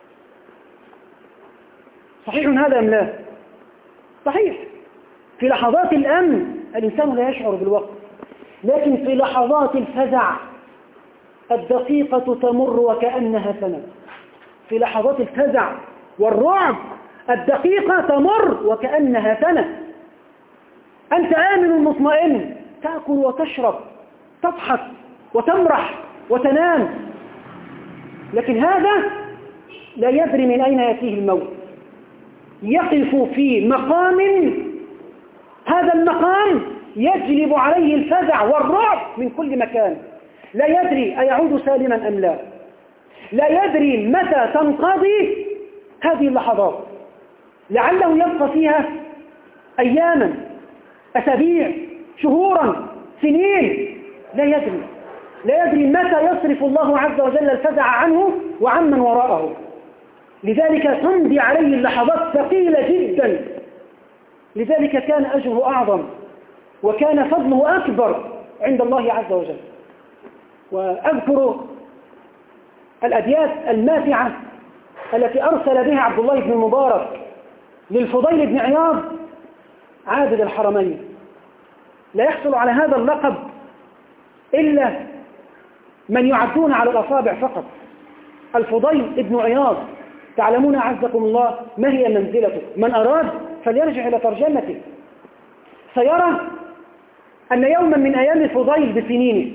صحيح هذا أم لا؟ صحيح. في لحظات الأمن الإنسان لا يشعر بالوقت، لكن في لحظات الفزع الدقيقة تمر وكأنها سنة. في لحظات الفزع والرعب الدقيقة تمر وكأنها سنة. أنت آمن مطمئن، تأكل وتشرب، تضحك وتمرح وتنام، لكن هذا لا يدري من أين يأتيه الموت. يقف في مقام، هذا المقام يجلب عليه الفزع والرعب من كل مكان، لا يدري أيعود سالما أم لا، لا يدري متى تنقضي هذه اللحظات، لعله يبقى فيها أياما، أسابيع، شهورا، سنين، لا يدري لا يدري متى يصرف الله عز وجل الفزع عنه وعمن وراءه. لذلك تمضي عليه اللحظات ثقيلة جدا. لذلك كان أجره أعظم وكان فضله أكبر عند الله عز وجل. وأذكر الأبيات الماتعة التي أرسل بها عبد الله بن المبارك للفضيل بن عياض عابد الحرمين. لا يحصل على هذا اللقب إلا من يعدون على الأصابع فقط. الفضيل بن عياض تعلمون أعزكم الله ما هي منزلته، من أراد فليرجع إلى ترجمته سيرى أن يوما من أيام الفضيل بسنينه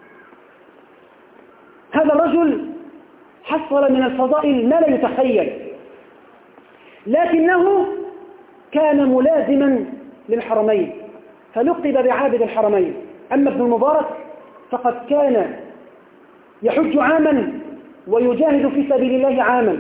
هذا الرجل حصل من الفضائل ما لا يتخيل، لكنه كان ملازما للحرمين فلقب بعابد الحرمين. أما ابن المبارك فقد كان يحج عاما ويجاهد في سبيل الله عاما،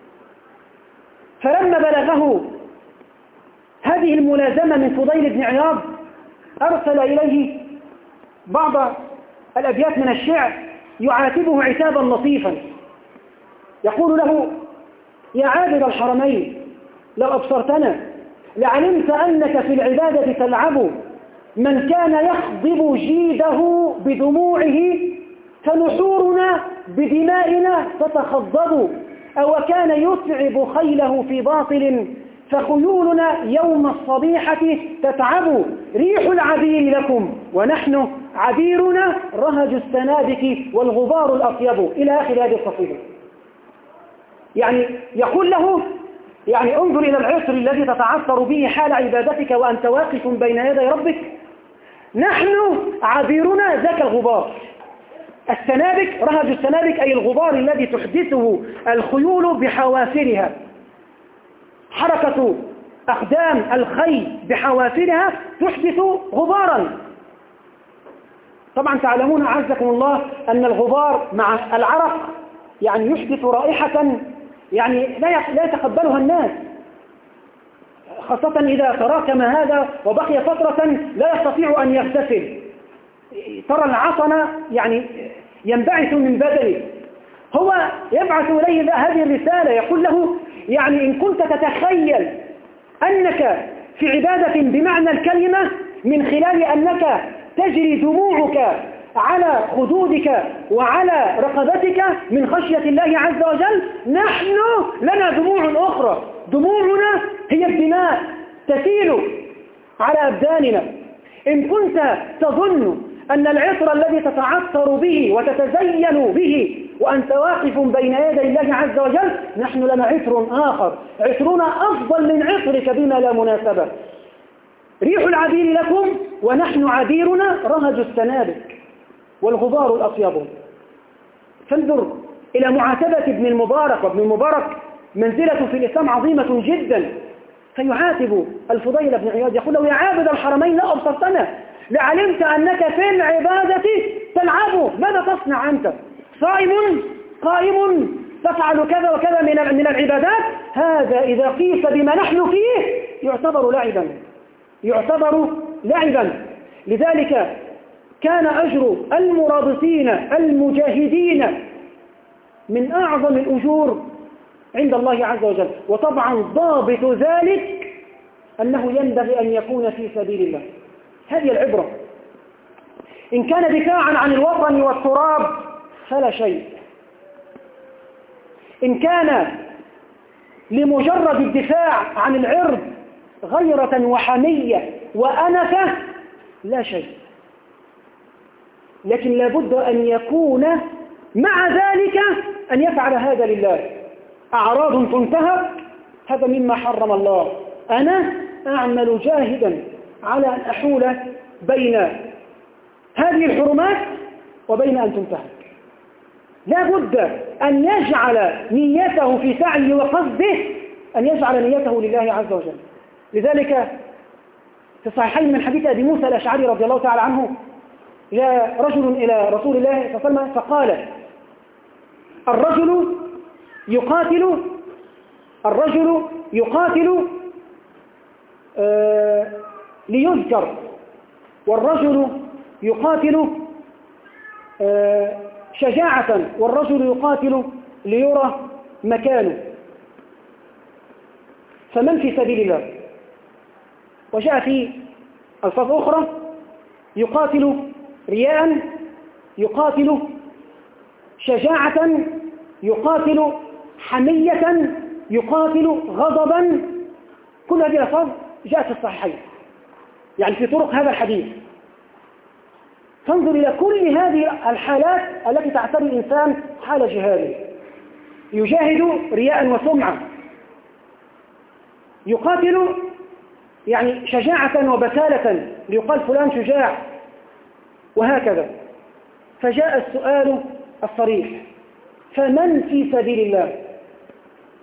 فلما بلغه هذه الملازمة من فضيل بن عياض أرسل إليه بعض الأبيات من الشعر يعاتبه عتابا لطيفا، يقول له: يا عابد الحرمين لو أبصرتنا لعلمت أنك في العبادة تلعب، من كان يخضب جيده بدموعه فنحورنا بدمائنا تتخضب، أو كان يتعب خيله في باطل فخيولنا يوم الصبيحة تتعب، ريح العبير لكم ونحن عبيرنا رهج السنابك والغبار الأطيب، إلى آخر هذه القصيدة. يعني يقول له يعني انظر إلى العطر الذي تتعثر به حال عبادتك وأنت واقف بين يدي ربك، نحن عبيرنا ذاك الغبار. السنابك، رهج السنابك أي الغبار الذي تحدثه الخيول بحوافرها، حركة أقدام الخيل بحوافرها تحدث غبارا. طبعا تعلمون أعزكم الله أن الغبار مع العرق يعني يحدث رائحة يعني لا يتقبلها الناس، خاصة إذا تراكم هذا وبقي فترة لا يستطيع أن يغتسل، ترى العطن يعني ينبعث من بدنه. هو يبعث إليه هذه الرسالة يقول له يعني إن كنت تتخيل أنك في عبادة بمعنى الكلمة من خلال أنك تجري دموعك على خدودك وعلى رقبتك من خشية الله عز وجل، نحن لنا دموع أخرى، دموعنا هي الدماء تسيل على أبداننا. إن كنت تظن أن العطر الذي تتعطر به وتتزين به وأنت واقف بين يدي الله عز وجل، نحن لنا عطر آخر، عطرنا أفضل من عطرك بما لا مناسبة. ريح العبير لكم ونحن عبيرنا رهج السنابك والغبار الأطيب. فانظر إلى معاتبة ابن المبارك، وابن المبارك منزلته في الإسلام عظيمة جدا، فيعاتب الفضيل بن عياض يقول له: يا عابد الحرمين لا أبصرتنا لعلمت أنك في العبادة تلعب، ماذا تصنع أنت؟ صائم قائم تفعل كذا وكذا من من العبادات، هذا إذا قيس بما نحن فيه يعتبر لعبا، يعتبر لعبا. لذلك كان أجر المرابطين المجاهدين من أعظم الأجور عند الله عز وجل. وطبعا ضابط ذلك أنه ينبغي أن يكون في سبيل الله. هذه العبرة. إن كان دفاعا عن الوطن والتراب فلا شيء، إن كان لمجرد الدفاع عن العرض غيرة وحمية وأنفة لا شيء، لكن لابد أن يكون مع ذلك أن يفعل هذا لله. أعراض تنتهك هذا مما حرم الله، أنا أعمل جاهدا على أن أحول بين هذه الحرمات وبين أن تنتهك. لا بد أن يجعل نيته في سعيه وقصده أن يجعل نيته لله عز وجل. لذلك في الصحيحين من حديث أبي موسى الأشعري رضي الله تعالى عنه جاء رجل إلى رسول الله صلى الله عليه وسلم فقال: الرجل يقاتل الرجل يقاتل آه ليذكر، والرجل يقاتل آه شجاعة، والرجل يقاتل ليرى مكانه، فمن في سبيل الله؟ وجاء في ألفاظ أخرى: يقاتل رياء، يقاتل شجاعة، يقاتل حمية، يقاتل غضبا. كل هذه الألفاظ جاءت في الصحيحين، يعني في طرق هذا الحديث. فانظر إلى كل هذه الحالات التي تعتري الإنسان حال جهاده. يجاهد رياء وسمعة، يقاتل يعني شجاعة وبسالة ليقال فلان شجاع، وهكذا. فجاء السؤال الصريح: فمن في سبيل الله؟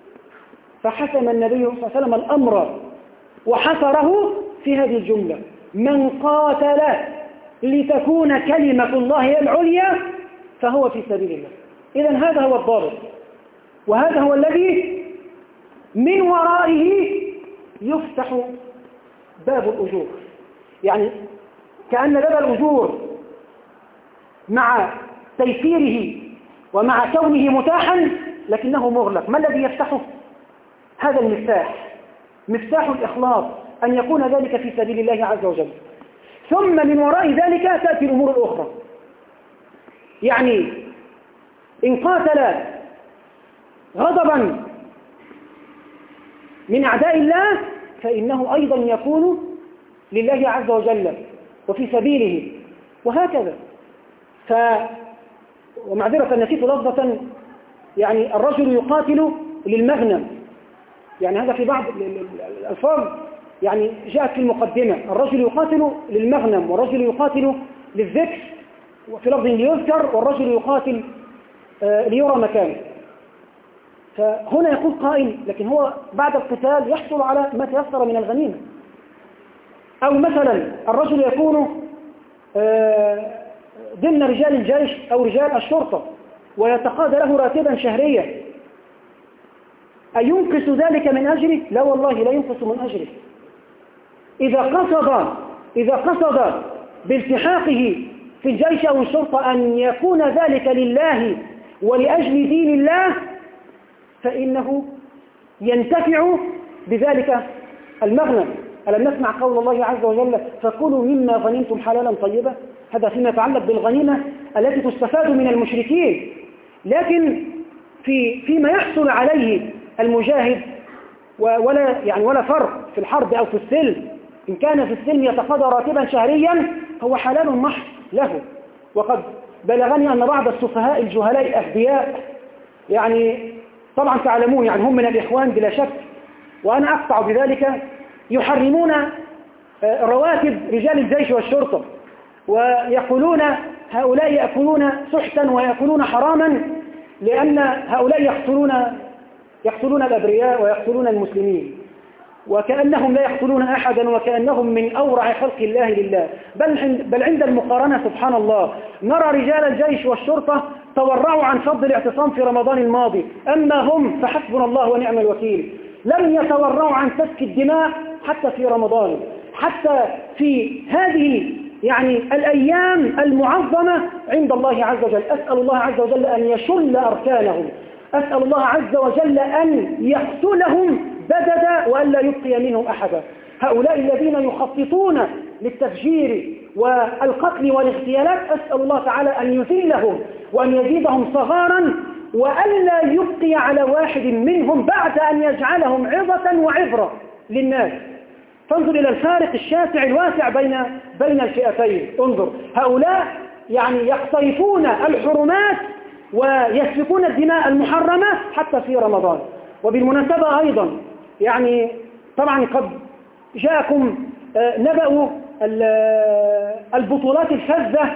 فحسم النبي صلى الله عليه وسلم الأمر وحصره في هذه الجملة: من قاتل لتكون كلمة الله هي العليا فهو في سبيل الله. إذن هذا هو الضابط، وهذا هو الذي من ورائه يفتح باب الأجور. يعني كأن باب الأجور مع تيسيره ومع كونه متاحا لكنه مغلق. ما الذي يفتحه؟ هذا المفتاح، مفتاح الإخلاص، أن يكون ذلك في سبيل الله عز وجل. ثم من وراء ذلك تأتي الأمور الأخرى. يعني إن قاتل غضبا من أعداء الله فإنه أيضا يكون لله عز وجل وفي سبيله، وهكذا. ف ومعذرة نسيت لفظة، يعني الرجل يقاتل للمغنم، يعني هذا في بعض الألفاظ يعني جاءت في المقدمة، الرجل يقاتل للمغنم والرجل يقاتل للذكر، وفي لفظ ليذكر، والرجل يقاتل ليرى مكانه. فهنا يقول قائل لكن هو بعد القتال يحصل على ما تيسر من الغنيمة. أو مثلا الرجل يكون ضمن رجال الجيش أو رجال الشرطة ويتقاضى له راتبا شهريا، أينقص ذلك من أجره؟ لا والله لا ينقص من أجره. إذا قصد إذا قصد بالتحاقه في الجيش أو الشرطة أن يكون ذلك لله ولأجل دين الله فإنه ينتفع بذلك المغنم. ألم نسمع قول الله عز وجل فكلوا مما غنمتم حلالا طيبا؟ هذا فيما يتعلق بالغنيمة التي تستفاد من المشركين. لكن في فيما يحصل عليه المجاهد ولا يعني ولا فرق في الحرب أو في السلم، إن كان في السلم يتقاضى راتبا شهريا هو حلال محض له. وقد بلغني أن بعض السفهاء الجهلاء الأغبياء، يعني طبعا تعلمون يعني هم من الإخوان بلا شك وأنا أقطع بذلك، يحرمون رواتب رجال الجيش والشرطة ويقولون هؤلاء يأكلون سحتا ويأكلون حراما لأن هؤلاء يقتلون يقتلون الأبرياء ويقتلون المسلمين، وكأنهم لا يقتلون أحدا وكأنهم من أورع خلق الله لله. بل, بل عند المقارنة سبحان الله نرى رجال الجيش والشرطة تورعوا عن فضل الاعتصام في رمضان الماضي، أما هم فحسبنا الله ونعم الوكيل لم يتورعوا عن سفك الدماء حتى في رمضان، حتى في هذه يعني الأيام المعظمة عند الله عز وجل. أسأل الله عز وجل أن يشل أركانهم، أسأل الله عز وجل أن يقتلهم بددا وأن لا يبقي منهم أحدا. هؤلاء الذين يخططون للتفجير والقتل والاغتيالات أسأل الله تعالى أن يذلهم وأن يزيدهم صغارا وأن لا يبقي على واحد منهم بعد أن يجعلهم عظة وعبرة للناس. فانظر إلى الفارق الشاسع الواسع بين بين الفئتين. انظر هؤلاء يعني يقترفون الحرمات ويسفكون الدماء المحرمة حتى في رمضان. وبالمناسبة أيضا يعني طبعا قد جاءكم نبأ البطولات الفذة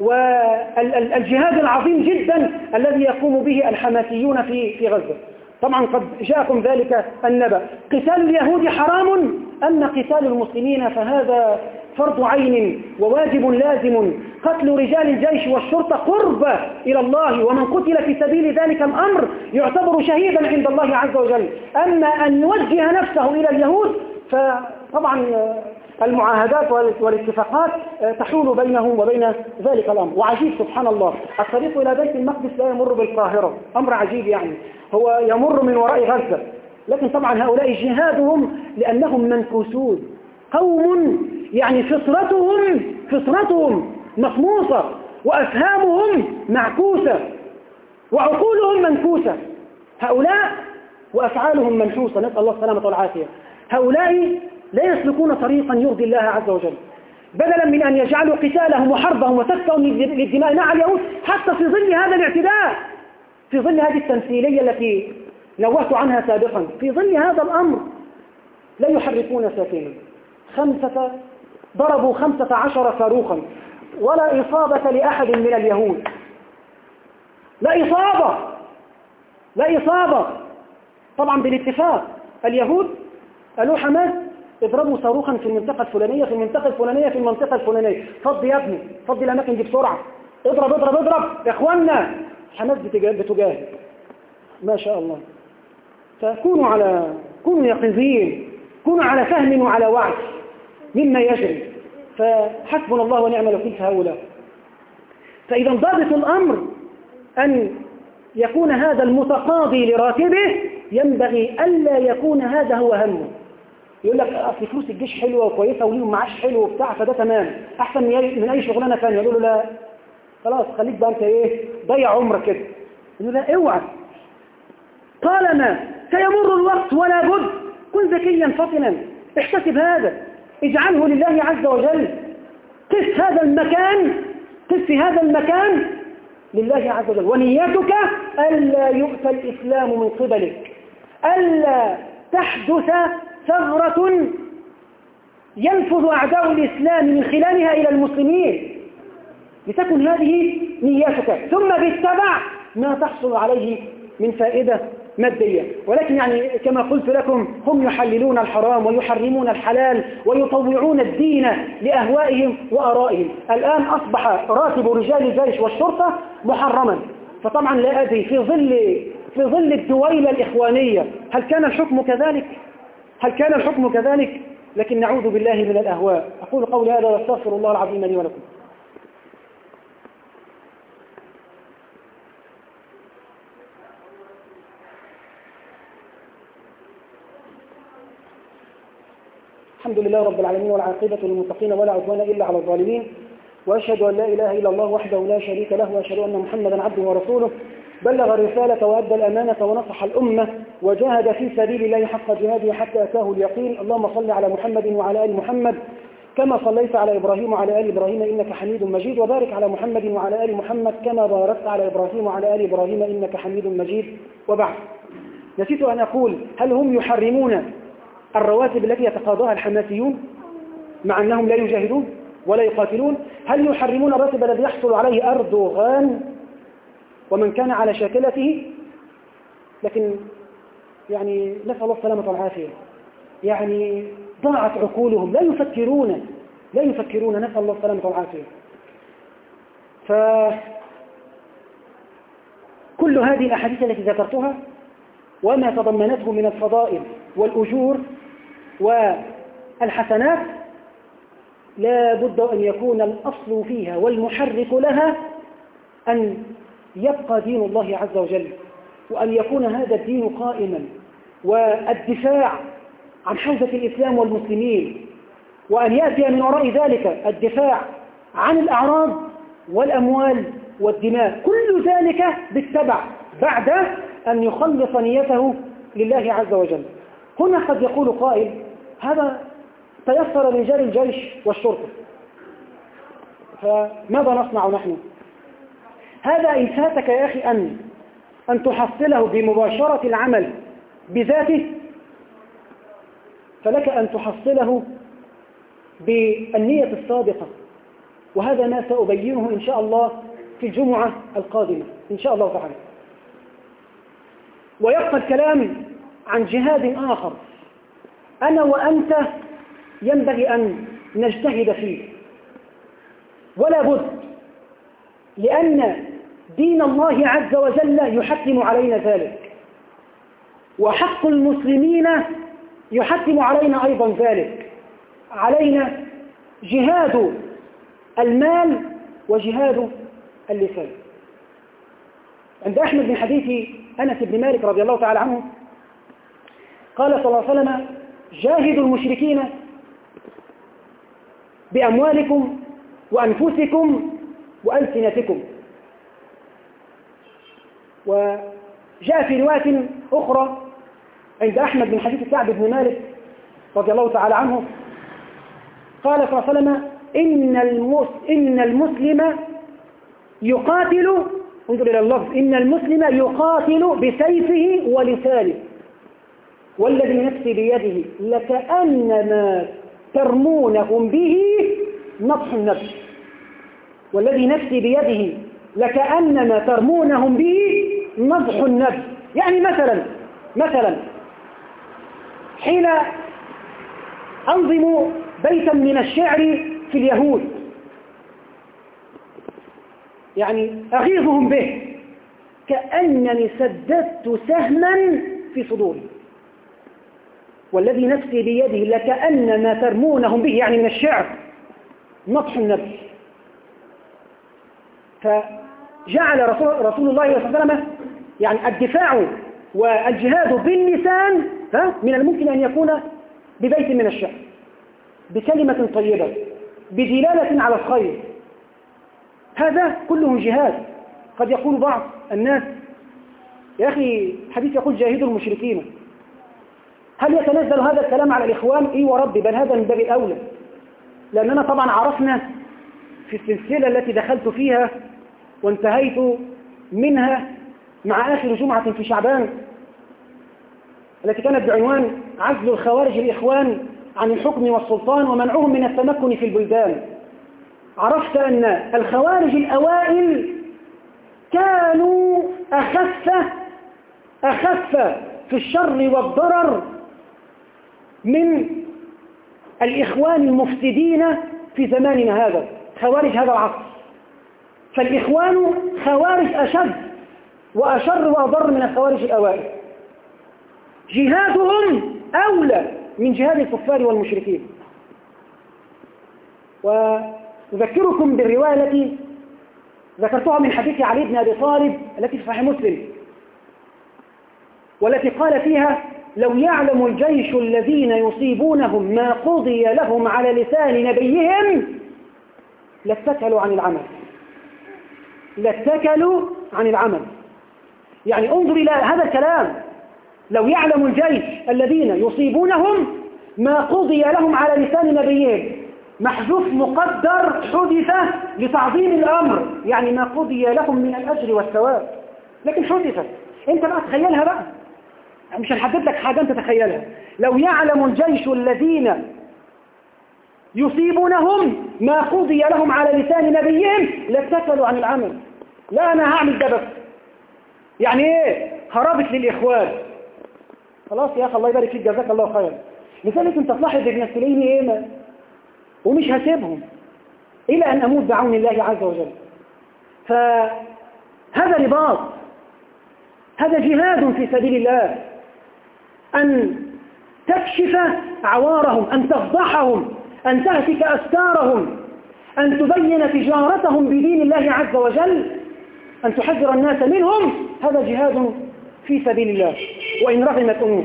والجهاد العظيم جدا الذي يقوم به الحماسيون في في غزة. طبعا قد جاءكم ذلك النبأ. قتال اليهود حرام، أما قتال المسلمين فهذا فرض عين وواجب لازم. قتل رجال الجيش والشرطة قربة إلى الله، ومن قتل في سبيل ذلك الأمر يعتبر شهيدا عند الله عز وجل. أما أن يوجه نفسه إلى اليهود فطبعا المعاهدات والاتفاقات تحول بينهم وبين ذلك الأمر. وعجيب سبحان الله الطريق إلى بيت المقدس لا يمر بالقاهرة، أمر عجيب يعني هو يمر من وراء غزة. لكن طبعا هؤلاء جهادهم لأنهم منكوسون، قوم يعني فطرتهم فطرتهم مطموسة وأفهامهم معكوسة وعقولهم منكوسة. هؤلاء وأفعالهم منحوسة، نسأل الله السلامة والعافية. هؤلاء لا يسلكون طريقا يرضي الله عز وجل، بدلا من أن يجعلوا قتالهم وحربهم وسفكهم للدماء مع اليهود حتى في ظل هذا الاعتداء، في ظل هذه التمثيلية التي نوهت عنها سابقا، في ظل هذا الأمر لا يحركون ساكنا. خمسة ضربوا خمسة عشر صاروخا ولا إصابة لأحد من اليهود، لا إصابة لا إصابة طبعا بالاتفاق. اليهود قالوا حماس اضربوا صاروخا في المنطقة الفلانية في المنطقة الفلانية في المنطقة الفلانية. فضي يا ابني، فضي الأماكن دي بسرعة، اضرب اضرب اضرب يا اخوانا. حماس بتجاهد ما شاء الله. فكونوا على كونوا يقظين، كونوا على فهم وعلى وعي مما يجري، فحسبنا الله ونعم الوكيل في هؤلاء. فإذا ضابط الأمر أن يكون هذا المتقاضي لراتبه ينبغي ألا يكون هذا هو همه. يقول لك أصل فلوس الجيش حلوة وكويسة وليهم معاش حلو وبتاع، فده تمام أحسن من أي شغلانة ثانية. يقول له لا خلاص خليك بقى أنت إيه ضيع عمرك كده. يقول له لا اوعى، طالما سيمر الوقت ولا بد كن ذكيا فطنا، احتسب هذا، اجعله لله عز وجل. قف هذا المكان، قف في هذا المكان لله عز وجل، ونيتك ألا يؤتى الإسلام من قبلك، ألا تحدث ثغرة ينفذ أعداء الإسلام من خلالها إلى المسلمين، لتكن هذه نيتك، ثم بالتبع ما تحصل عليه من فائدة مادية. ولكن يعني كما قلت لكم هم يحللون الحرام ويحرمون الحلال ويطوعون الدين لأهوائهم وآرائهم. الآن أصبح راتب رجال الجيش والشرطة محرما، فطبعا لا أدري في ظل في ظل الدويلة الإخوانية هل كان الحكم كذلك؟ هل كان الحكم كذلك؟ لكن نعوذ بالله من الأهواء. أقول قولي هذا واستغفر الله العظيم لي ولكم. الحمد لله رب العالمين، والعاقبة للمتقين ولا عدوان إلا على الظالمين، وأشهد أن لا إله إلا الله وحده لا شريك له، وأشهد أن محمدا عبده ورسوله، بلغ الرسالة وأدى الأمانة ونصح الأمة وجاهد في سبيل الله حق جهاده حتى أتاه اليقين. اللهم صل على محمد وعلى آل محمد كما صليت على إبراهيم وعلى آل إبراهيم إنك حميد مجيد، وبارك على محمد وعلى آل محمد كما باركت على إبراهيم وعلى آل إبراهيم إنك حميد مجيد. وبعد، نسيت أن أقول هل هم يحرمون الرواتب التي يتقاضاها الحماسيون مع أنهم لا يجاهدون ولا يقاتلون؟ هل يحرمون الراتب الذي يحصل عليه أردوغان ومن كان على شاكلته؟ لكن يعني نسأل الله السلامة والعافية، يعني ضاعت عقولهم، لا يفكرون لا يفكرون نسأل الله السلامة والعافية. فكل هذه الأحاديث التي ذكرتها وما تضمنته من الفضائل والأجور والحسنات لا بد أن يكون الأصل فيها والمحرك لها أن يبقى دين الله عز وجل، وأن يكون هذا الدين قائما، والدفاع عن حوزة الإسلام والمسلمين، وأن يأتي من وراء ذلك الدفاع عن الأعراض والأموال والدماء، كل ذلك بالتبع بعد أن يخلص نيته لله عز وجل. هنا قد يقول قائل هذا تيسر لرجال الجيش والشرطة، فماذا نصنع نحن؟ هذا إن فاتك يا أخي أن أن تحصله بمباشرة العمل بذاته، فلك أن تحصله بالنية الصادقة، وهذا ما سأبينه إن شاء الله في الجمعة القادمة إن شاء الله تعالى. ويبقى الكلام عن جهاد آخر أنا وأنت ينبغي أن نجتهد فيه ولا بد، لأن دين الله عز وجل يحتم علينا ذلك، وحق المسلمين يحتم علينا أيضا ذلك. علينا جهاد المال وجهاد اللسان. عند أحمد من حديث أنس بن مالك رضي الله تعالى عنه قال صلى الله عليه وسلم: جاهدوا المشركين بأموالكم وأنفسكم وألسنتكم. وجاء في رواية أخرى عند أحمد من حديث كعب بن مالك رضي الله تعالى عنه قال صلى الله عليه وسلم: إن, المس إن المسلم يقاتل، انظر إلى اللفظ، إن المسلم يقاتل بسيفه ولسانه، والذي نفسي بيده لكأنما ترمونهم به نطح النبل، والذي نفسي بيده لكأنما ترمونهم به نضح النبل. يعني مثلا مثلا حين أنظم بيتا من الشعر في اليهود، يعني أغيظهم به كأنني سددت سهما في صدوري، والذي نفسي بيده لكأن ما ترمونهم به، يعني من الشعر، نطح النبي. فجعل رسول, رسول الله صلى الله عليه وسلم يعني الدفاع والجهاد باللسان ها من الممكن أن يكون ببيت من الشعر، بكلمة طيبة، بدلالة على الخير، هذا كله جهاد. قد يقول بعض الناس يا أخي حديث يقول جاهدوا المشركين، هل يتنزل هذا الكلام على الإخوان؟ إيه وربي، بل هذا من باب الأولى، لأننا طبعا عرفنا في السلسلة التي دخلت فيها وانتهيت منها مع آخر جمعة في شعبان التي كانت بعنوان عزل الخوارج الإخوان عن الحكم والسلطان ومنعهم من التمكن في البلدان، عرفت أن الخوارج الأوائل كانوا أخف أخف في الشر والضرر من الإخوان المفسدين في زماننا هذا، خوارج هذا العصر. فالإخوان خوارج أشد وأشر وأضر من الخوارج الأوائل، جهادهم أولى من جهاد الكفار والمشركين. وأذكركم بالرواية التي ذكرتها من حديث علي بن أبي طالب التي في صحيح مسلم، والتي قال فيها لو يعلم الجيش الذين يصيبونهم ما قضي لهم على لسان نبيهم لاتكلوا عن العمل، لاتكلوا عن العمل. يعني انظر إلى هذا الكلام، لو يعلم الجيش الذين يصيبونهم ما قضي لهم على لسان نبيهم، محذوف مقدر حدث لتعظيم الأمر، يعني ما قضي لهم من الأجر والثواب، لكن حدثت. انت بقى تخيلها بقى، مش هنحدد لك حاجة انت تخيلها. لو يعلم الجيش الذين يصيبونهم ما قضي لهم على لسان نبيهم لاتكلوا عن العمل. لا أنا هعمل ده بس، يعني ايه خرابت للإخوان، خلاص يا أخي الله يبارك فيك جزاك الله خير. لذلك انت تلاحظ ابن السليمي ايه ما ومش هسيبهم إلى أن أموت بعون الله عز وجل. فهذا رباط، هذا جهاد في سبيل الله، أن تكشف عوارهم، أن تفضحهم، أن تهتك أستارهم، أن تبين تجارتهم بدين الله عز وجل، أن تحذر الناس منهم، هذا جهاد في سبيل الله وإن رغمت أمور.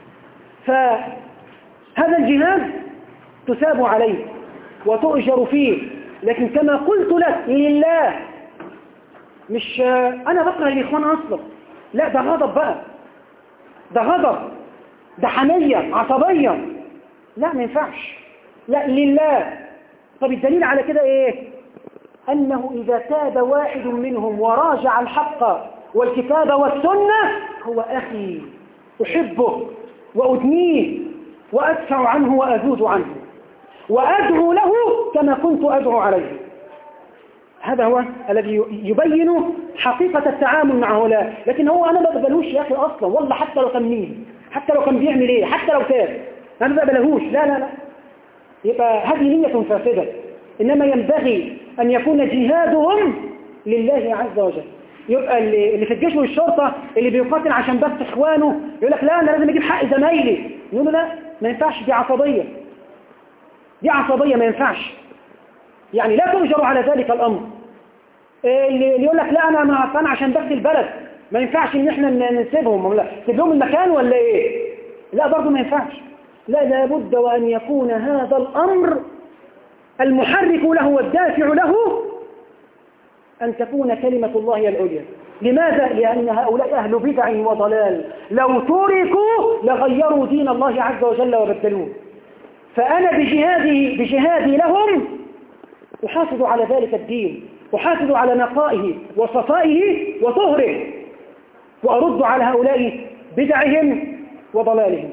فهذا الجهاد تساب عليه وتؤجر فيه، لكن كما قلت لك لله، مش أنا بكره الإخوان أصلا، لا ده غضب بقى، ده غضب، ده حمية عصبية، لا ما ينفعش، لا لله. طب الدليل على كده إيه؟ أنه إذا تاب واحد منهم وراجع الحق والكتاب والسنة هو أخي، أحبه وأدنيه وأدفع عنه وأذود عنه وأدعو له كما كنت أدعو عليه. هذا هو الذي يبين حقيقة التعامل مع هؤلاء. لكن هو أنا ما بقبلوش يا أخي أصلا، والله حتى لو كان مين، حتى لو كان بيعمل إيه، حتى لو تاب أنا ما بقبلهوش، لا لا لا، يبقى هذه نية فاسدة. إنما ينبغي أن يكون جهادهم لله عز وجل. يبقى اللي في الجيش والشرطة اللي بيقاتل عشان بس إخوانه يقول لك لا أنا لازم أجيب حق زمايلي، يقول له لا ما ينفعش، دي عصبية، دي عصبية ما ينفعش، يعني لا تؤجر على ذلك الأمر. اللي يقول لك لا أنا ما أنا عشان بس البلد ما ينفعش إن إحنا نسيبهم، لا نسيب لهم المكان ولا إيه، لا برضه ما ينفعش، لا لابد وأن يكون هذا الأمر المحرك له والدافع له أن تكون كلمة الله العليا. لماذا؟ لأن هؤلاء أهل بدع وضلال، لو تركوا لغيروا دين الله عز وجل وبدلوه. فأنا بجهادي, بجهادي لهم أحافظ على ذلك الدين، أحافظ على نقائه وصفائه وطهره، وأرد على هؤلاء بدعهم وضلالهم.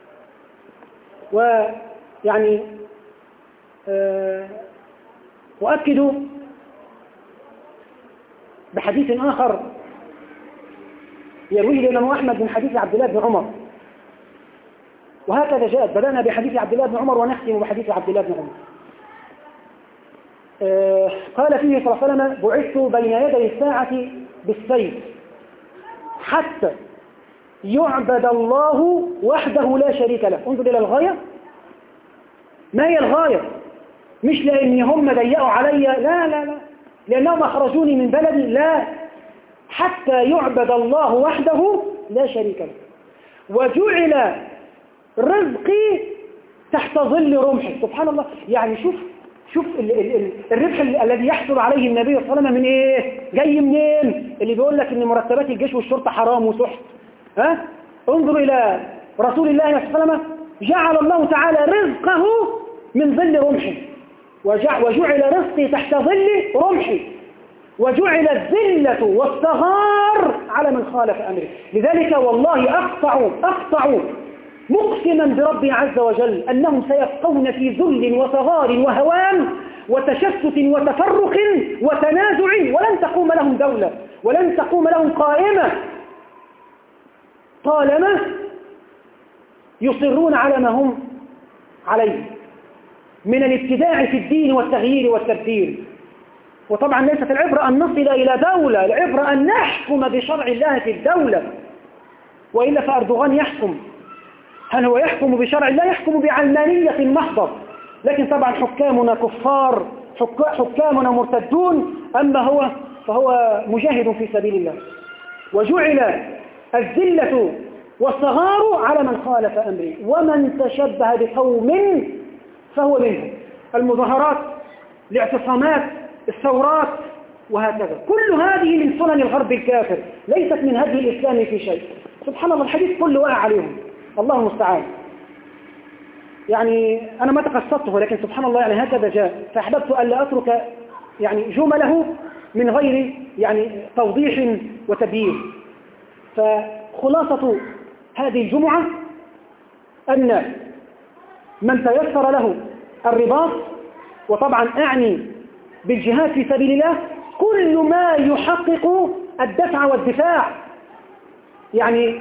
ويعني أه أؤكد بحديث آخر يرويه الإمام أحمد من حديث عبد الله بن عمر وهكذا جاءت. بدأنا بحديث عبد الله بن عمر ونختم بحديث عبد الله بن عمر. آه قال فيه صلى الله عليه وسلم: بعثت بين يدي الساعة بالسيف حتى يعبد الله وحده لا شريك له. انظر إلى الغاية. ما هي الغاية؟ مش لأن هم ضيقوا علي، لا لا لا، لأنهم أخرجوني من بلدي، لا، حتى يعبد الله وحده لا شريك له، وجعل رزقي تحت ظل رمحي. سبحان الله. يعني شوف شوف ال ال ال الربح الذي يحصل عليه النبي صلى الله عليه وسلم من ايه؟ جاي منين؟ اللي بيقول لك ان مرتبات الجيش والشرطه حرام وسحت. ها؟ انظر الى رسول الله صلى الله عليه وسلم، جعل الله تعالى رزقه من ظل رمحي، وجعل رزقي تحت ظل رمحي، وجعل الذلة والصغار على من خالف أمره. لذلك والله أقطع أقطع مقسما بربي عز وجل أنهم سيبقون في ذل وصغار وهوان وتشتت وتفرق وتنازع، ولن تقوم لهم دولة، ولن تقوم لهم قائمة طالما يصرون على ما هم عليه من الابتداع في الدين والتغيير والتبديل. وطبعا ليست العبرة أن نصل إلى دولة، العبرة أن نحكم بشرع الله في الدولة. وإلا فأردوغان يحكم، هل هو يحكم بشرع الله؟ يحكم بعلمانية محضة. لكن طبعا حكامنا كفار، حكامنا مرتدون، أما هو فهو مجاهد في سبيل الله. وجعل الذلة والصغار على من خالف أمري، ومن تشبه بقوم فهو منهم. المظاهرات، الاعتصامات، الثورات، وهكذا، كل هذه من سنن الغرب الكافر، ليست من هدي الإسلام في شيء. سبحان الله، الحديث كله واقع عليهم، الله المستعان. يعني أنا ما تقصدته، لكن سبحان الله يعني هكذا جاء، فأحببت ألا أترك يعني جمله من غير يعني توضيح وتبيين. فخلاصة هذه الجمعة أن من تيسر له الرباط، وطبعا أعني بالجهاد في سبيل الله كل ما يحقق الدفع والدفاع، يعني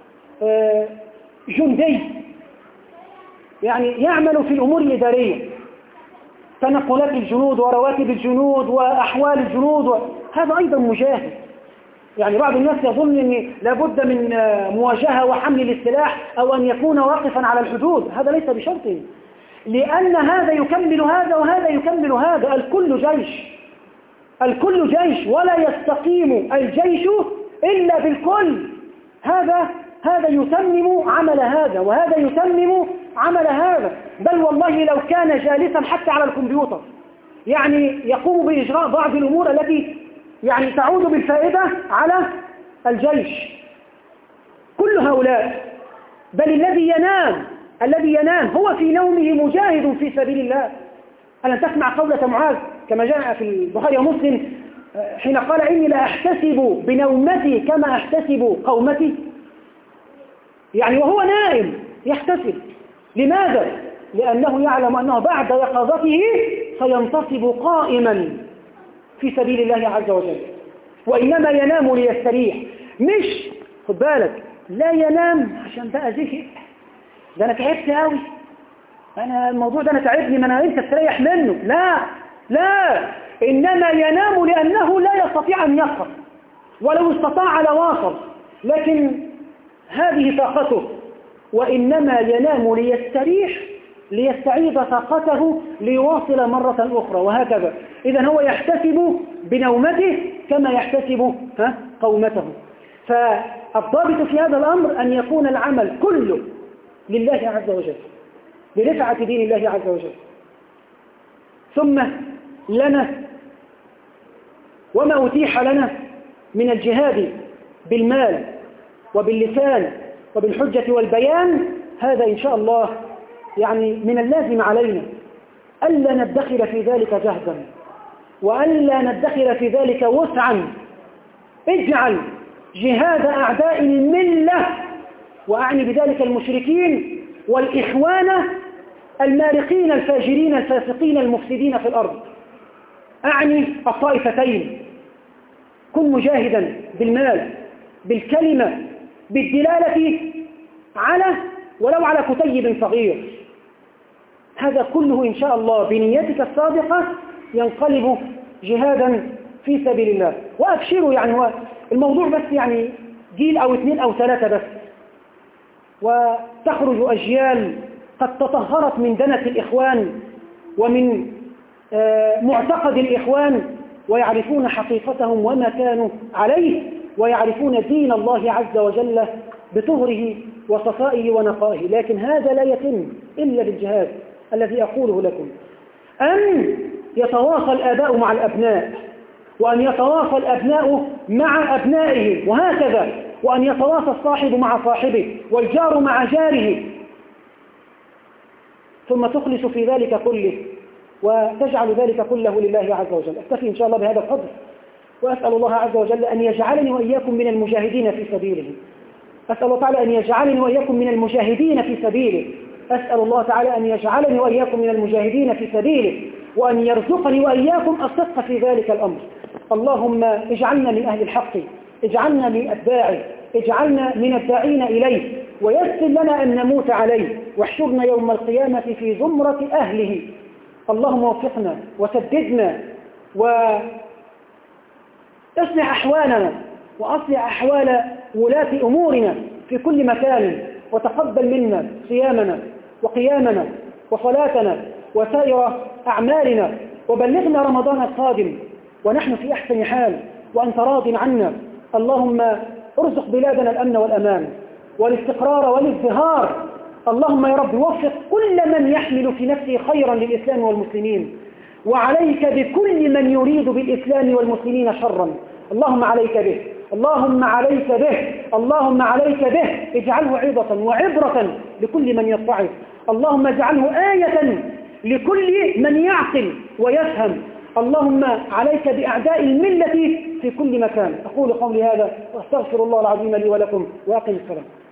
جندي يعني يعمل في الأمور الإدارية، تنقلات الجنود ورواتب الجنود وأحوال الجنود، هذا أيضا مجاهد. يعني بعض الناس يظن أن لابد من مواجهة وحمل السلاح أو أن يكون واقفا على الحدود، هذا ليس بشرط، لأن هذا يكمل هذا وهذا يكمل هذا، الكل جيش، الكل جيش، ولا يستقيم الجيش إلا بالكل. هذا هذا يتمم عمل هذا، وهذا يتمم عمل هذا، بل والله لو كان جالسا حتى على الكمبيوتر يعني يقوم بإجراء بعض الأمور التي يعني تعود بالفائدة على الجيش. كل هؤلاء، بل الذي ينام الذي ينام هو في نومه مجاهد في سبيل الله. ألم تسمع قولة معاذ كما جاء في البخاري ومسلم حين قال: إني لا أحتسب بنومتي كما أحتسب قومتي؟ يعني وهو نائم يحتسب. لماذا؟ لأنه يعلم أنه بعد يقظته سينتصب قائما في سبيل الله عز وجل، وإنما ينام ليستريح. مش خد بالك، لا ينام عشان بقى زهق، ده أنا تعبت قوي، أنا الموضوع ده أنا تعبني، ما أنا أنت تريح منه. لا لا، إنما ينام لأنه لا يستطيع أن يسهر، ولو استطاع لواصل، لكن هذه طاقته، وإنما ينام ليستريح ليستعيد طاقته ليواصل مرة أخرى، وهكذا. إذن هو يحتسب بنومته كما يحتسب قومته. فالضابط في هذا الأمر أن يكون العمل كله لله عز وجل، لرفعة دين الله عز وجل. ثم لنا وما أتيح لنا من الجهاد بالمال وباللسان وبالحجة والبيان، هذا إن شاء الله يعني من اللازم علينا ألا ندخر في ذلك جهدا، وألا ندخر في ذلك وسعا. اجعل جهاد أعداء الملة، وأعني بذلك المشركين والإخوان المارقين الفاجرين الفاسقين المفسدين في الأرض، أعني الطائفتين. كن مجاهدا بالمال، بالكلمة، بالدلالة على ولو على كتيب صغير. هذا كله إن شاء الله بنيتك الصادقة ينقلب جهادا في سبيل الله. وأبشروا، يعني هو الموضوع بس يعني جيل أو اثنين أو ثلاثة بس، وتخرج أجيال قد تطهرت من دنس الإخوان ومن معتقد الإخوان، ويعرفون حقيقتهم وما كانوا عليه، ويعرفون دين الله عز وجل بطهره وصفائه ونقائه. لكن هذا لا يتم إلا بالجهاد الذي أقوله لكم، أن يتواصل الآباء مع الأبناء، وأن يتواصل الأبناء مع أبنائهم، وهكذا، وأن يتواصل الصاحب مع صاحبه والجار مع جاره، ثم تخلص في ذلك كله وتجعل ذلك كله لله عز وجل. أكتفي إن شاء الله بهذا القدر، وأسأل الله عز وجل أن يجعلني وإياكم من المجاهدين في سبيله. أسأل الله تعالى أن يجعلني وإياكم من المجاهدين في سبيله. أسأل الله تعالى أن يجعلني وإياكم من المجاهدين في سبيله، وأن يرزقني وإياكم الصدق في ذلك الأمر. اللهم اجعلنا من أهل الحق، اجعلنا من أتباعه، اجعلنا من الداعين إليه، ويسر لنا أن نموت عليه، واحشرنا يوم القيامة في زمرة أهله. اللهم وفقنا وسددنا وأصلح أحوالنا وأصلح أحوال ولاة أمورنا في كل مكان، وتقبل منا صيامنا وقيامنا وصلاتنا وسائر أعمالنا، وبلغنا رمضان القادم ونحن في أحسن حال وأنت راض عنا. اللهم ارزق بلادنا الأمن والأمان والاستقرار والازدهار. اللهم يا رب وفق كل من يحمل في نفسه خيرا للإسلام والمسلمين، وعليك بكل من يريد بالإسلام والمسلمين شرا. اللهم عليك به، اللهم عليك به، اللهم عليك به. اجعله عظة وعبرة لكل من يتعظ. اللهم اجعله آية لكل من يعقل ويفهم. اللهم عليك بأعداء الملة في كل مكان. أقول قولي هذا وأستغفر الله العظيم لي ولكم، وأقم الصلاة.